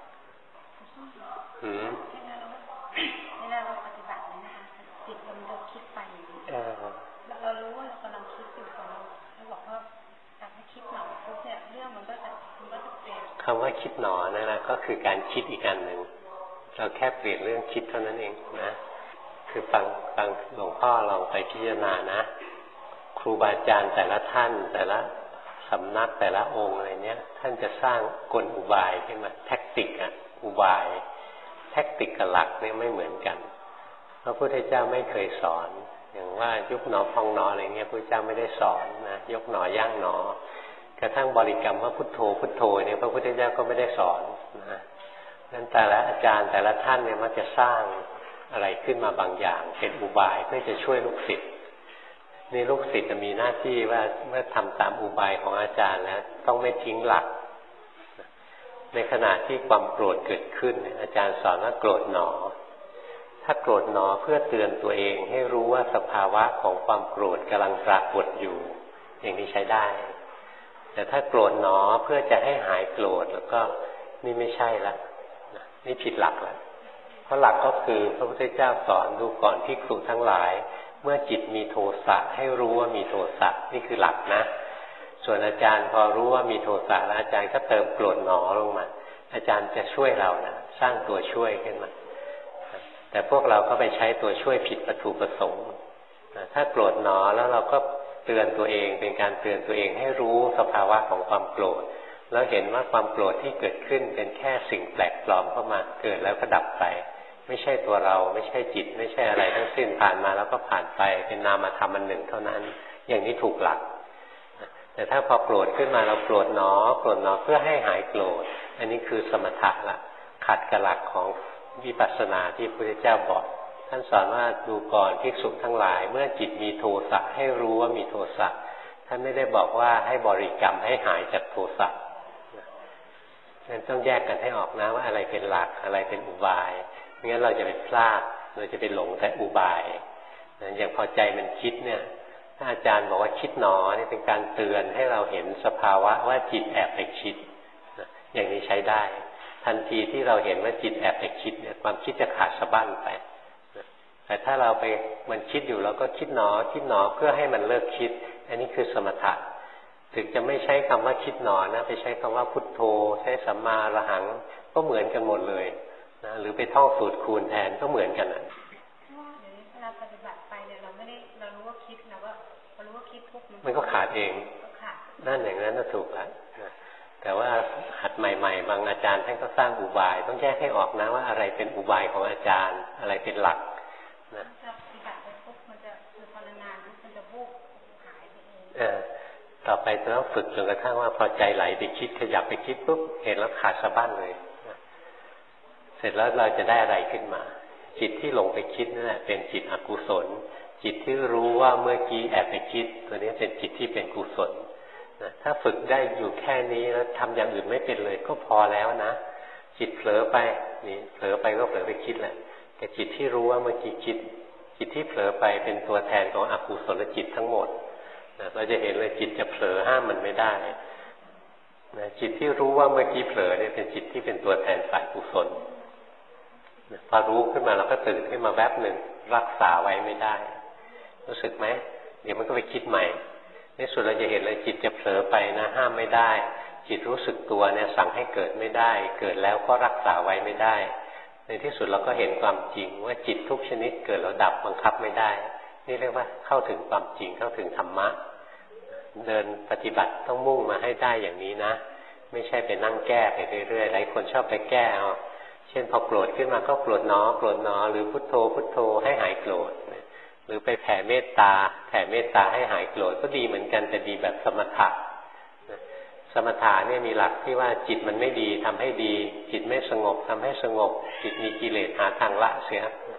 เวลาเราปฏิบัตินะคะจิตมันจะคิดไปเรารู้ว่าเรากำลังคิดอยู่แต่เราบอกว่าการให้คิดหน่อยปุ๊บเนี่ยเรื่องมันก็จะเปลี่ยนคำว่าคิดหนอนั่นแหละก็คือการคิดอีกอันหนึ่งเราแค่เปลี่ยนเรื่องคิดเท่านั้นเองนะคือฟังหลวงพ่อลองไปพิจารณานะครูบาอาจารย์แต่ละท่านแต่ละสำนักแต่ละองค์อะไรเนี้ยท่านจะสร้างกลอุบายขึ้นมาแทคติกอุบายแทคติกกับหลักเนี่ยไม่เหมือนกันพระพุทธเจ้าไม่เคยสอนอย่างว่ายุบหนอพองหนออะไรเงี้ยพระพุทธเจ้าไม่ได้สอนนะยกหนอย่างหนอกระทั่งบริกรรมว่าพุทโธพุทโธเนี่ยพระพุทธเจ้าก็ไม่ได้สอนนะนั้นแต่ละอาจารย์แต่ละท่านเนี่ยมักจะสร้างอะไรขึ้นมาบางอย่างเป็นอุบายเพื่อจะช่วยลูกศิษย์นี่ลูกศิษย์จะมีหน้าที่ว่าเมื่อทำตามอุบายของอาจารย์แล้วต้องไม่ทิ้งหลักในขณะที่ความโกรธเกิดขึ้นอาจารย์สอนว่าโกรธหนอถ้าโกรธหนอเพื่อเตือนตัวเองให้รู้ว่าสภาวะของความโกรธกำลังปรากฏอยู่อย่างนี้ใช้ได้แต่ถ้าโกรธหนอเพื่อจะให้หายโกรธแล้วก็นี่ไม่ใช่ละนี่ผิดหลักแล้วเพราะหลักก็คือพระพุทธเจ้าสอนดูก่อนภิกษุทั้งหลายเมื่อจิตมีโทสะให้รู้ว่ามีโทสะนี่คือหลักนะส่วนอาจารย์พอรู้ว่ามีโทสะแล้วอาจารย์ก็เติมโกรธหนอลงมาอาจารย์จะช่วยเรานะสร้างตัวช่วยขึ้นมาแต่พวกเราก็ไปใช้ตัวช่วยผิดวัตถุประสงค์ถ้าโกรธหนอแล้วเราก็เตือนตัวเองเป็นการเตือนตัวเองให้รู้สภาวะของความโกรธแล้วเห็นว่าความโกรธที่เกิดขึ้นเป็นแค่สิ่งแปลกปลอมเข้ามาเกิดแล้วก็ดับไปไม่ใช่ตัวเราไม่ใช่จิตไม่ใช่อะไรทั้งสิ้นผ่านมาแล้วก็ผ่านไปเป็นนามธรรมอันหนึ่งเท่านั้นอย่างนี้ถูกหลักแต่ถ้าพอโกรธขึ้นมาเราโกรธหนอเพื่อให้หายโกรธอันนี้คือสมถะละขัดกับหลักของวิปัสสนาที่พระพุทธเจ้าบอกท่านสอนว่าดูก่อนภิกษุทั้งหลายเมื่อจิตมีโทสะให้รู้ว่ามีโทสะท่านไม่ได้บอกว่าให้บริกรรมให้หายจากโทสะนั้นต้องแยกกันให้ออกนะว่าอะไรเป็นหลักอะไรเป็นอุบายไม่งั้นเราจะไปพลาดเราจะไปหลงแต่อุบายอย่างพอใจมันคิดเนี่ยถ้าอาจารย์บอกว่าคิดหนอนี่เป็นการเตือนให้เราเห็นสภาวะว่าจิตแอบไปคิดอย่างนี้ใช้ได้ทันทีที่เราเห็นว่าจิตแอบไปคิดเนี่ยความคิดจะขาดสะบั้นไปแต่ถ้าเราไปมันคิดอยู่เราก็คิดหนอเพื่อให้มันเลิกคิดอันนี้คือสมถะถึงจะไม่ใช้คำว่าคิดหนอนะไปใช้คำว่าพุทโธใช้สัมมาอรหังก็เหมือนกันหมดเลยนะหรือไปท่องสูตรคูณแทนก็เหมือนกันนะเวลาปฏิบัติไปเนี่ยเรารู้ว่าคิดนะว่าเรารู้ว่าคิดทุกมันก็ขาดเองนั่นอย่างนั้นน่ะถูกแล้วแต่ว่าหัดใหม่ๆบางอาจารย์ท่านก็สร้างอุบายต้องแยกให้ออกนะว่าอะไรเป็นอุบายของอาจารย์อะไรเป็นหลักนะปฏิบัติไปปุ๊บมันจะพอนานๆมันจะวูบหายไปเองต่อไปต้องฝึกจนกระทั่งว่าพอใจไหลไปคิดขยับไปคิดปุ๊บเห็นแล้วขาดสะบั้นเลยเสร็จแล้วเราจะได้อะไรขึ้นมาจิตที่หลงไปคิดนั่นแหละเป็นจิตอกุศลจิตที่รู้ว่าเมื่อกี้แอบไปคิดตัวนี้เป็นจิตที่เป็นกุศลถ้าฝึกได้อยู่แค่นี้แล้วทำอย่างอื่นไม่เป็นเลยก็พอแล้วนะจิตเผลอไปนี่เผลอไปก็เผลอไปคิดแหละแต่จิตที่รู้ว่าเมื่อกี้คิดจิตที่เผลอไปเป็นตัวแทนของอกุศลจิตทั้งหมดเราจะเห็นเลยจิตจะเผลอห้ามมันไม่ได้จิตที่รู้ว่าเมื่อกี้เผลอเนี่ยเป็นจิตที่เป็นตัวแทนฝ่ายกุศลพอรู้ขึ้นมาเราก็ตื่นขึ้นมาแวบหนึ่งรักษาไว้ไม่ได้รู้สึกไหมเดี๋ยวมันก็ไปคิดใหม่ในสุดเราจะเห็นเลยจิตจะเผลอไปนะห้ามไม่ได้จิตรู้สึกตัวเนี่ยสั่งให้เกิดไม่ได้เกิดแล้วก็รักษาไว้ไม่ได้ในที่สุดเราก็เห็นความจริงว่าจิตทุกชนิดเกิดแล้วดับบังคับไม่ได้นี่เรียกว่าเข้าถึงความจริงเข้าถึงธรรมะเดินปฏิบัติต้องมุ่งมาให้ได้อย่างนี้นะไม่ใช่ไปนั่งแก้ไปเรื่อยๆหลายคนชอบไปแก้เอาเช่นพอโกรธขึ้นมาก็โกรธหนอหรือพุทโธให้หายโกรธหรือไปแผ่เมตตาให้หายโกรธก็ดีเหมือนกันแต่ดีแบบสมถะสมถะเนี่ยมีหลักที่ว่าจิตมันไม่ดีทำให้ดีจิตไม่สงบทำให้สงบจิตมีกิเลสหาทางละเสีย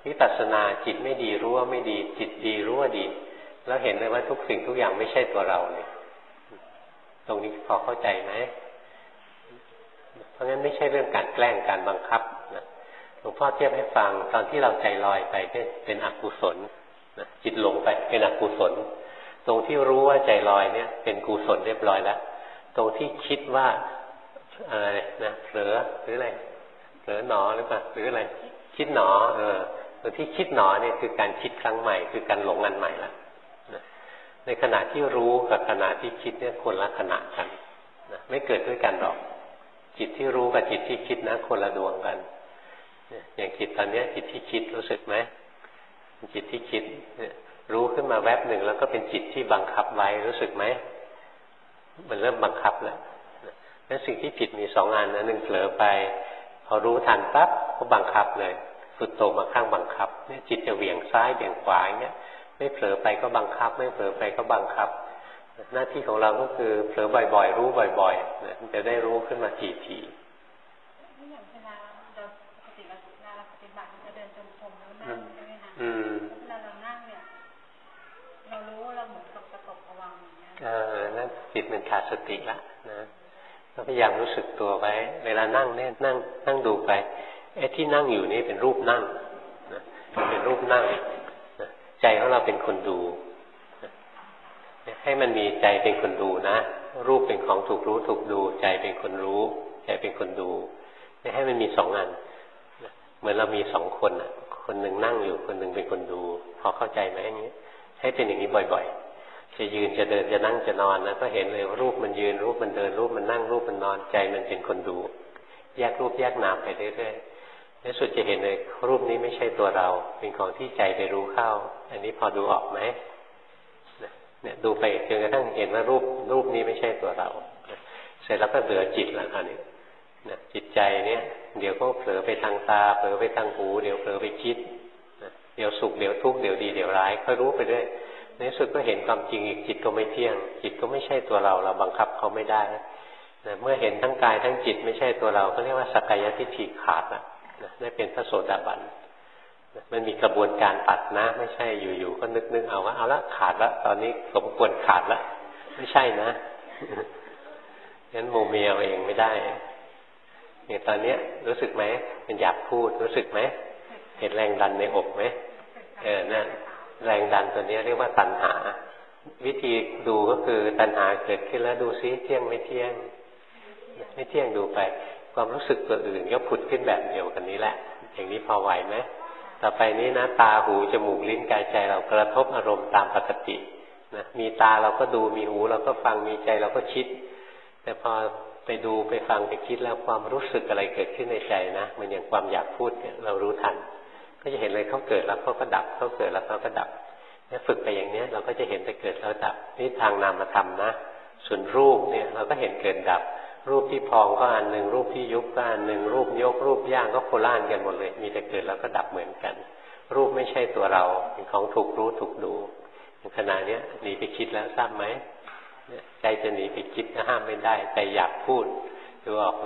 วิปัสสนาจิตไม่ดีรู้ว่าไม่ดีจิตดีรู้ว่าดีแล้วเห็นเลยว่าทุกสิ่งทุกอย่างไม่ใช่ตัวเราเลยตรงนี้พอเข้าใจไหมเพราะงั้นไม่ใช่เรื่องการแกล้งการบังคับนะหลวงพ่อเทียบให้ฟังตอนที่เราใจลอยไปเป็นอกุศลนะจิตหลงไปเป็นอกุศลตรงที่รู้ว่าใจลอยเนี่ยเป็นกุศลเรียบร้อยแล้วตรงที่คิดว่าอะไรนะเผลอหรืออะไรเผลอหนอหรือเปล่าหรืออะไรคิดหนอตรงที่คิดหนอเนี่ยคือการคิดครั้งใหม่คือการหลงอันใหม่ละในขณะที่รู้กับขณะที่คิดเนี่ยคนละขณะกันนะไม่เกิดด้วยกันหรอกจิตที่รู้กับจิตที่คิดนะคนละดวงกันอย่างจิตตอนนี้จิตที่คิดรู้สึกไหมจิตที่คิดรู้ขึ้นมาแวบหนึ่งแล้วก็เป็นจิตที่บังคับไว้รู้สึกไหมมันเริ่มบังคับแล้วนั้นสิ่งที่ผิดมีสองอันนะหนึ่งเผลอไปพอรู้ทันปั๊บก็บังคับเลยสุดโต่งมาข้างบังคับเนี่ยจิตจะเหวี่ยงซ้ายเหวี่ยงขวาอย่างเงี้ยไม่เผลอไปก็บังคับไม่เผลอไปก็บังคับหน้าที่ของเราก็คือเผลอบ่อยๆรู้บ่อยๆนะจะได้รู้ขึ้นมาทีนี่อย่างเวลาเราปกติเราปฏิบัติเราเดินจงกรมแล้วนั่งใช่ไหมคะเวลาเรานั่งเนี่ยเรารู้เราเหมือนกับสะกดระวังอย่างเงี้ยนั่นจิตมันขาดสติละนะก็พยายามรู้สึกตัวไว้เวลานั่งเนี่ยนั่งดูไปไอ้ที่นั่งอยู่นี่เป็นรูปนั่งนะเป็นรูปนั่งนะใจของเราเป็นคนดูนะให้มันมีใจเป็นคนดูนะรูปเป็นของถูกรู้ถูกดูใจเป็นคนรู้ใจเป็นคนดูให้มันมีสองอันนะเหมือนเรามีสองคนนะคนหนึ่งนั่งอยู่คนหนึ่งเป็นคนดูพอเข้าใจไหมอย่างนี้ให้เป็นอย่างนี้บ่อยๆจะยืนจะเดินจะนั่งจะนอนนะก็เห็นเลยรูปมันยืนรูปมันเดินรูปมันนั่งรูปมันนอนใจมันเป็นคนดูแยกรูปแยกนามไปเรื่อยๆในสุดจะเห็นเลยรูปนี้ไม่ใช่ตัวเราเป็นของที่ใจไปรู้เข้าอันนี้พอดูออกไหมเนี่ยดูไปจนกระทั่งเห็นว่ารูปนี้ไม่ใช่ตัวเราเสร็จแล้วก็เหลือจิตแล้วคราวนี้จิตใจเนี่ยเดี๋ยวก็เผลอไปทางตาเผลอไปทางหูเดี๋ยวเผลอไปคิดเดี๋ยวสุขเดี๋ยวทุกข์เดี๋ยวดีเดี๋ยวร้ายค่อยรู้ไปเรื่อยในสุดก็เห็นความจริงอีกจิตก็ไม่เที่ยงจิตก็ไม่ใช่ตัวเราบังคับเขาไม่ได้เมื่อเห็นทั้งกายทั้งจิตไม่ใช่ตัวเราก็เรียกว่าสักกายทิฏฐิขาดได้เป็นพระโสดาบันมันมีกระบวนการตัดนะไม่ใช่อยู่ๆก็นึกเอาว่าเอาละขาดละตอนนี้สมควรขาดละไม่ใช่นะงั้นโมเมเอาเองไม่ได้เนี่ยตอนนี้รู้สึกไหมมันอยากพูดรู้สึกไหมเห็นแรงดันในอกไหมนั่นแรงดันตัวนี้เรียกว่าตัณหาวิธีดูก็คือตัณหาเกิดขึ้นแล้วดูซิเที่ยงไม่เที่ยงไม่เที่ยงดูไปความรู้สึกตัวอื่นก็ผุดขึ้นแบบเดียวกันนี้แหละอย่างนี้พอไหวไหมต่อไปนี้นะตาหูจมูกลิ้นกายใจเรากระทบอารมณ์ตามปกตินะมีตาเราก็ดูมีหูเราก็ฟังมีใจเราก็คิดแต่พอไปดูไปฟังไปคิดแล้วความรู้สึกอะไรเกิดขึ้นในใจนะมันอย่างความอยากพูดเนี่ยเรารู้ทันก็จะเห็นเลยเขาเกิดแล้วเขาก็ดับเขาเกิดแล้วเขาก็ดับเนี่ยฝึกไปอย่างนี้เราก็จะเห็นแต่เกิดแล้วดับนี่ทางนามธรรมนะส่วนรูปเนี่ยเราก็เห็นเกิดดับรูปที่พองก็อันหนึ่งรูปที่ยุบก็อันหนึ่งรูปยกรูปย่างก็โคล่านกันหมดเลยมีแต่เกิดแล้วก็ดับเหมือนกันรูปไม่ใช่ตัวเราเป็นของถูกรู้ถูกดูในขณะนี้หนีไปคิดแล้วทราบไหมใจจะหนีไปคิดก็ห้ามไม่ได้ใจอยากพูดดูออกไหม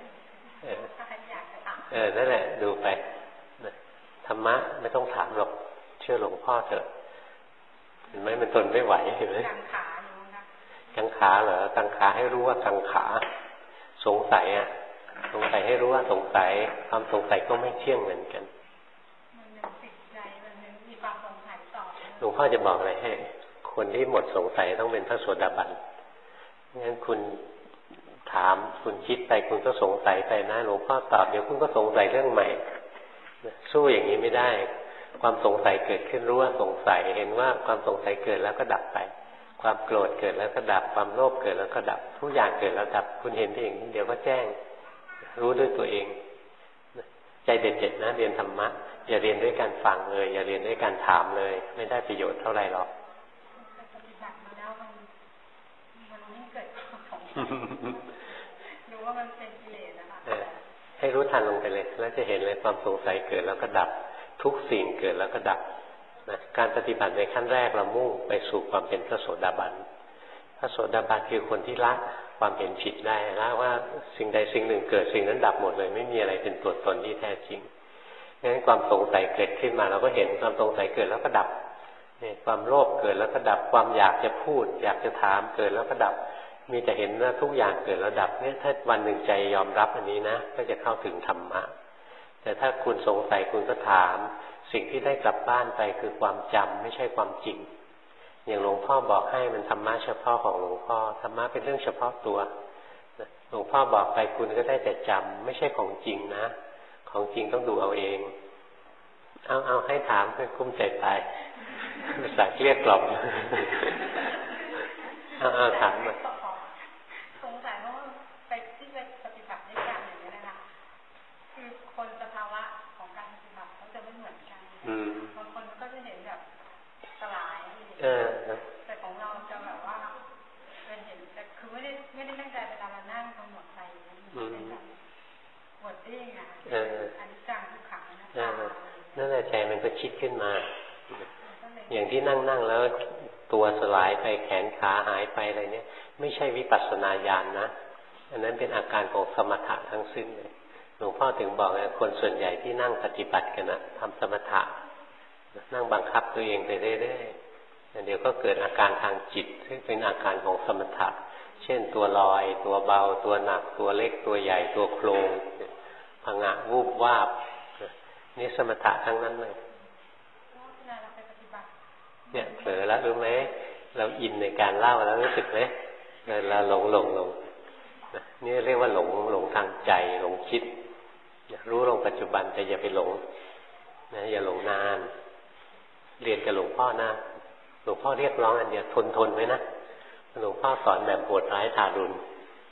นั่นแหละดูไปธรรมะไม่ต้องถามหรอกเชื่อหลวงพ่อเถอะเห็นไหมมันทนไม่ไหวเห็นไหมกังขาอยู่นะกังขาเหรอกังขาให้รู้ว่ากังขาสงสัยสงสัยให้รู้ว่าสงสัยความสงสัยก็ไม่เที่ยงเหมือนกันมันยังติดใจมันยังมีความสงสัยต่อหลวงพ่อจะบอกอะไรให้คนที่หมดสงสัยต้องเป็นพระโสดาบันงั้นคุณถามคุณคิดไปคุณก็สงสัยไปนะหลวงพ่อตอบเดี๋ยวคุณก็สงสัยเรื่องใหม่สู้อย่างนี้ไม่ได้ความสงสัยเกิดขึ้นรู้ว่าสงสัยเห็นว่าความสงสัยเกิดแล้วก็ดับไปความโกรธเกิดแล้วก็ดับความโลภเกิดแล้วก็ดับทุกอย่างเกิดแล้วดับคุณเห็นเองเดี๋ยวก็แจ้งรู้ด้วยตัวเองใจเด็ดๆนะเรียนธรรมะอย่าเรียนด้วยการฟังเลยอย่าเรียนด้วยการถามเลยไม่ได้ประโยชน์เท่าไหร่หรอกปฏิบัติมาแล้วมันไม่เกิดรู้ว่ามันเป็นกิเลสนะคะให้รู้ทันลงไปเลยแล้วจะเห็นเลยความสงสัยเกิดแล้วก็ดับทุกสิ่งเกิดแล้วก็ดับนะการปฏิบัติในขั้นแรกเรามุ่งไปสู่ความเป็นพระโสดาบันพระโสดาบันคือคนที่ละความเห็นผิดได้ละว่าสิ่งใดสิ่งหนึ่งเกิดสิ่งนั้นดับหมดเลยไม่มีอะไรเป็นตัวตนที่แท้จริงงั้นความสงสัยเกิดขึ้นมาเราก็เห็นความสงสัยเกิดแล้วก็ดับนี่ความโลภเกิดแล้วก็ดับความอยากจะพูดอยากจะถามเกิดแล้วก็ดับมีแต่เห็นว่าทุกอย่างเกิดแล้วดับเนี่ยถ้าวันหนึ่งใจยอมรับอันนี้นะก็จะเข้าถึงธรรมะแต่ถ้าคุณสงสัยคุณก็ถามสิ่งที่ได้กลับบ้านไปคือความจำไม่ใช่ความจริงอย่างหลวงพ่อบอกให้มันธรรมะเฉพาะของหลวงพ่อธรรมะเป็นเรื่องเฉพาะตัวหลวงพ่อบอกไปคุณก็ได้แต่จำไม่ใช่ของจริงนะของจริงต้องดูเอาเองเอาให้ถามเพื่อคุ้มใจตายสายเกลี้ยกล่อมเอาถามมาสงสัยว่าไปที่ไปปฏิบัติด้วยกันอย่างนี้นะคะคือคนสภาวะของการปฏิบัติเขาจะไม่เหมือนกันบางคนก็จะเห็นแบบสลายแต่ของเราจะแบบว่าเป็นเห็นแต่คือไม่ได้ตั้งใจเวลาเรานั่งกำหนดใจมันเป็นแบบปวดดิ้งอ่ะอันนี้จังทุกขังนั่นแหละใจมันก็คิดขึ้นมาอย่างที่นั่งแล้วตัวสลายไปแขนขาหายไปอะไรเนี่ยไม่ใช่วิปัสสนาญาณนะอันนั้นเป็นอาการของสมถะทั้งสิ้นเลยหลวงพ่อถึงบอกว่าคนส่วนใหญ่ที่นั่งปฏิบัติกันนะทำสมถะนั่งบังคับตัวเองไปเรื่อยๆเดี๋ยวก็เกิดอาการทางจิตซึ่งเป็นอาการของสมถะเช่นตัวลอยตัวเบาตัวหนักตัวเล็กตัวใหญ่ตัวโครงผงะวูบวาบนี่สมถะทั้งนั้นเลยเนี่ยเผลอแล้วรู้ไหมเราอินในการเล่าแล้วรู้สึกไหมเราหลงนี่เรียกว่าหลงทางใจหลงคิดรู้ลงปัจจุบันแต่อย่าไปหลงนะอย่าหลงนานเรียนกับหลวงพ่อนะหลวงพ่อเรียกร้องอันเดียวทนไว้นะหลวงพ่อสอนแบบโหดร้ายทารุณ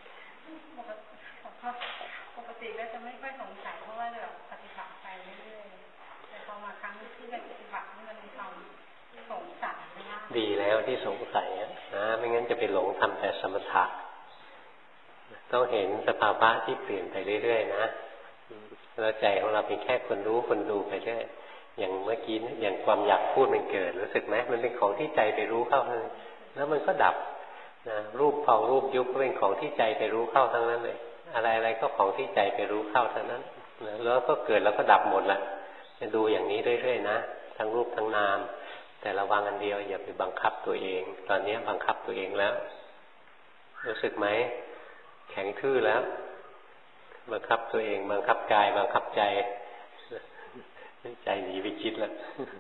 ปกติก็จะไม่ค่อยสงสัยเพราะว่าแบบปฏิบัติไปเรื่อยๆแต่พอมาครั้งที่ได้ปฏิบัติมันมีความสงสัยดีแล้วที่สงสัยนะไม่งั้นจะไปหลงทำแต่สมถะต้องเห็นสภาวะที่เปลี่ยนไปเรื่อยๆนะแล้วใจของเราเป็นแค่คนรู้คนดูไปเรื่อยอย่างเมื่อกี้อย่างความอยากพูดมันเกิดรู้สึกไหมมันเป็นของที่ใจไปรู้เข้าเลยแล้วมันก็ดับนะรูปพองรูปยุบก็เป็นของที่ใจไปรู้เข้าทั้งนั้นเลยอะไรๆก็ของที่ใจไปรู้เข้าทั้งนั้นนะแล้วก็เกิดแล้วก็ดับหมดละจะดูอย่างนี้เรื่อยๆนะทั้งรูปทั้งนามแต่ระวังอันเดียวอย่าไปบังคับตัวเองตอนนี้บังคับตัวเองแล้วรู้สึกไหมแข็งทื่อแล้วบังคับตัวเองบังคับกายบังคับใจใจหนีไปคิดแล้ว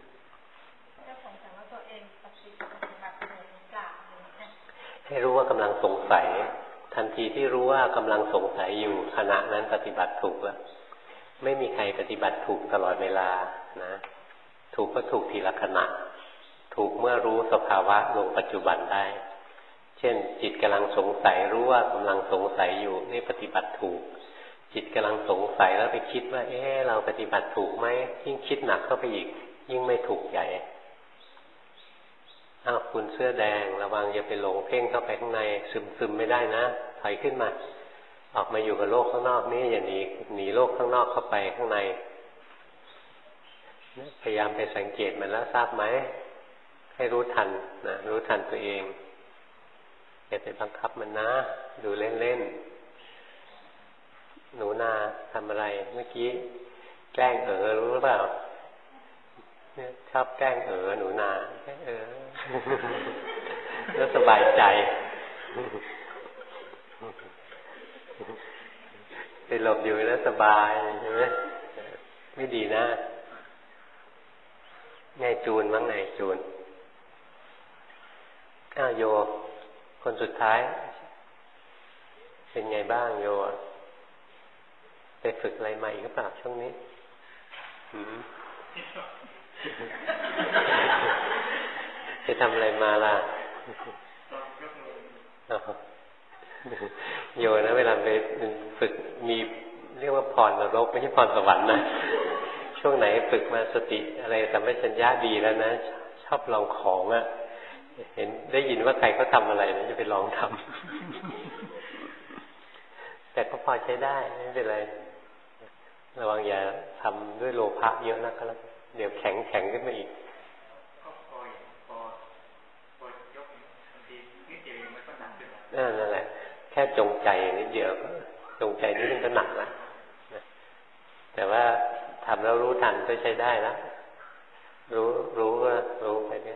ให้รู้ว่ากำลังสงสัยทันทีที่รู้ว่ากำลังสงสัยอยู่ขณะนั้นปฏิบัติถูกแล้วไม่มีใครปฏิบัติถูกตลอดเวลานะถูกก็ถูกทีละขณะถูกเมื่อรู้สภาวะลงปัจจุบันได้เช่นจิตกำลังสงสัยรู้ว่ากำลังสงสัยอยู่นี่ปฏิบัติถูกจิตกำลังสงสัยแล้วไปคิดว่าเราปฏิบัติถูกไหมยิ่งคิดหนักเข้าไปอีกยิ่งไม่ถูกใหญ่คุณเสื้อแดงระวังอย่าไปหลงเพ่งเข้าไปข้างในซึมไม่ได้นะถอยขึ้นมาออกมาอยู่กับโลกข้างนอกนี่อย่าหนีโลกข้างนอกเข้าไปข้างในพยายามไปสังเกตมันแล้วทราบไหมให้รู้ทันนะรู้ทันตัวเองอย่าไปบังคับมันนะดูเล่นๆหนูนาทำอะไรเมื่อกี้แกล้งรู้หรือเปล่าชอบแกล้งหนูนาแล้วสบายใจไปหลบอยู่แล้วสบายใช่ไหมไม่ดีนะไงจูนมั้งไงจูนโยคนสุดท้ายเป็นไงบ้างโยไปฝึกอะไรใหม่หรือเปล่าช่วงนี้ไปทำอะไรมาล่ะโยนะเวลาไปฝึกมีเรียกว่าพรนรกไม่ใช่พรสวรรค์นะช่วงไหนฝึกมาสติอะไรสัมปชัญญะดีแล้วนะชอบลองของเห็นได้ยินว่าใครเขาทำอะไรนะจะไปลองทำแต่ก็พอใช้ได้ไม่เป็นไรระวังอย่าทำด้วยโลภะเยอะนะก็แล้วเดี๋ยวแข็งขึ้นมาอีกนั่นแหละแค่จงใจนิดเดียวจงใจนิดนึงก็หนักแล้วแต่ว่าทำแล้วรู้ทันก็ใช้ได้แล้วรู้ก็รู้ไปเนี่ย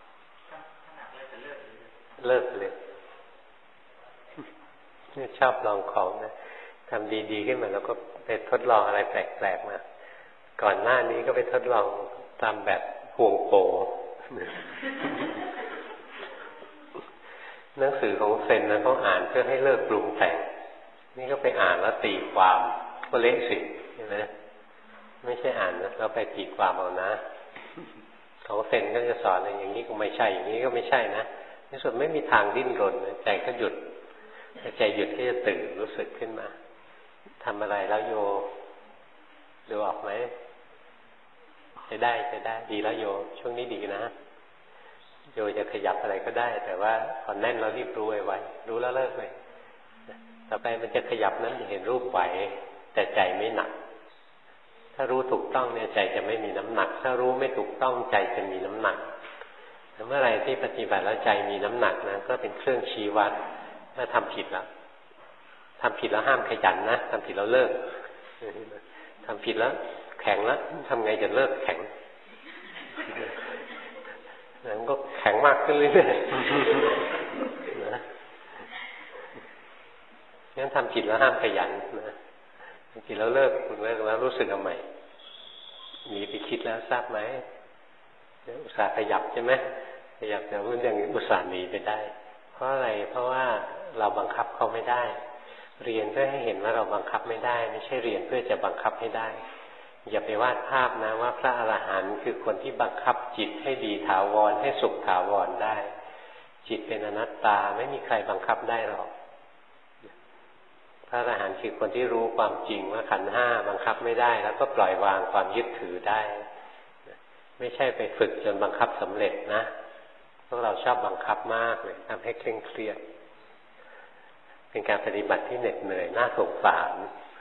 เลิกเลยชอบลองของนะทำดีๆขึ้นมาแล้วก็ไปทดลองอะไรแปลกๆมาก่อนหน้านี้ก็ไปทดลองตามแบบห่วงโปหนังสือของเซนนะเขาอ่านเพื่อให้เลิกปรุงแต่งนี่ก็ไปอ่านแล้วตีความก็เละสิใช่ไหมไม่ใช่อ่านนะเราไปตีความเอานะของเซนก็จะสอนอย่างนี้ก็ไม่ใช่อย่างนี้ก็ไม่ใช่นะในสุดไม่มีทางดิ้นรนใจก็หยุดใจหยุดก็จะตื่นรู้สึกขึ้นมาทำอะไรแล้วโยดูออกไหมจะได้ดีแล้วโยช่วงนี้ดีนะโยจะขยับอะไรก็ได้แต่ว่าพอแน่นเรารีบรู้ไว้รู้แล้วเลิกเลยต่อไปมันจะขยับนั้นจะเห็นรูปไหวแต่ใจไม่หนักถ้ารู้ถูกต้องเนี่ยใจจะไม่มีน้ำหนักถ้ารู้ไม่ถูกต้องใจจะมีน้ำหนักเมื่อไรที่ปฏิบัติแล้วใจมีน้ำหนักนะก็เป็นเครื่องชี้วัดว่าทำผิดแล้วห้ามขยันนะทำผิดแล้วเลิกทำผิดแล้วแข็งแล้วทำไงจะเลิกแข็งมันก็แข็งมากขึ้นเรื่อยๆนะงั้นทำผิดแล้วห้ามขยันนะทำผิดแล้วเลิกแล้วรู้สึกเอาใหม่หนีไปคิดแล้วทราบไหมอุตส่าห์ขยับใช่ไหมขยับแต่ว่ายังอุตส่าห์หนีไปได้เพราะอะไรเพราะว่าเราบังคับเขาไม่ได้เรียนเพื่อให้เห็นว่าเราบังคับไม่ได้ไม่ใช่เรียนเพื่อจะบังคับให้ได้อย่าไปวาดภาพนะว่าพระอรหันต์คือคนที่บังคับจิตให้ดีถาวรให้สุขถาวรได้จิตเป็นอนัตตาไม่มีใครบังคับได้หรอกพระอรหันต์คือคนที่รู้ความจริงว่าขันธ์ห้าบังคับไม่ได้แล้วก็ปล่อยวางความยึดถือได้ไม่ใช่ไปฝึกจนบังคับสำเร็จนะพวกเราชอบบังคับมากเลยทำให้เคร่งเครียดเป็นการปฏิบัติที่เหน็ดเหนื่อยน่าสงสาร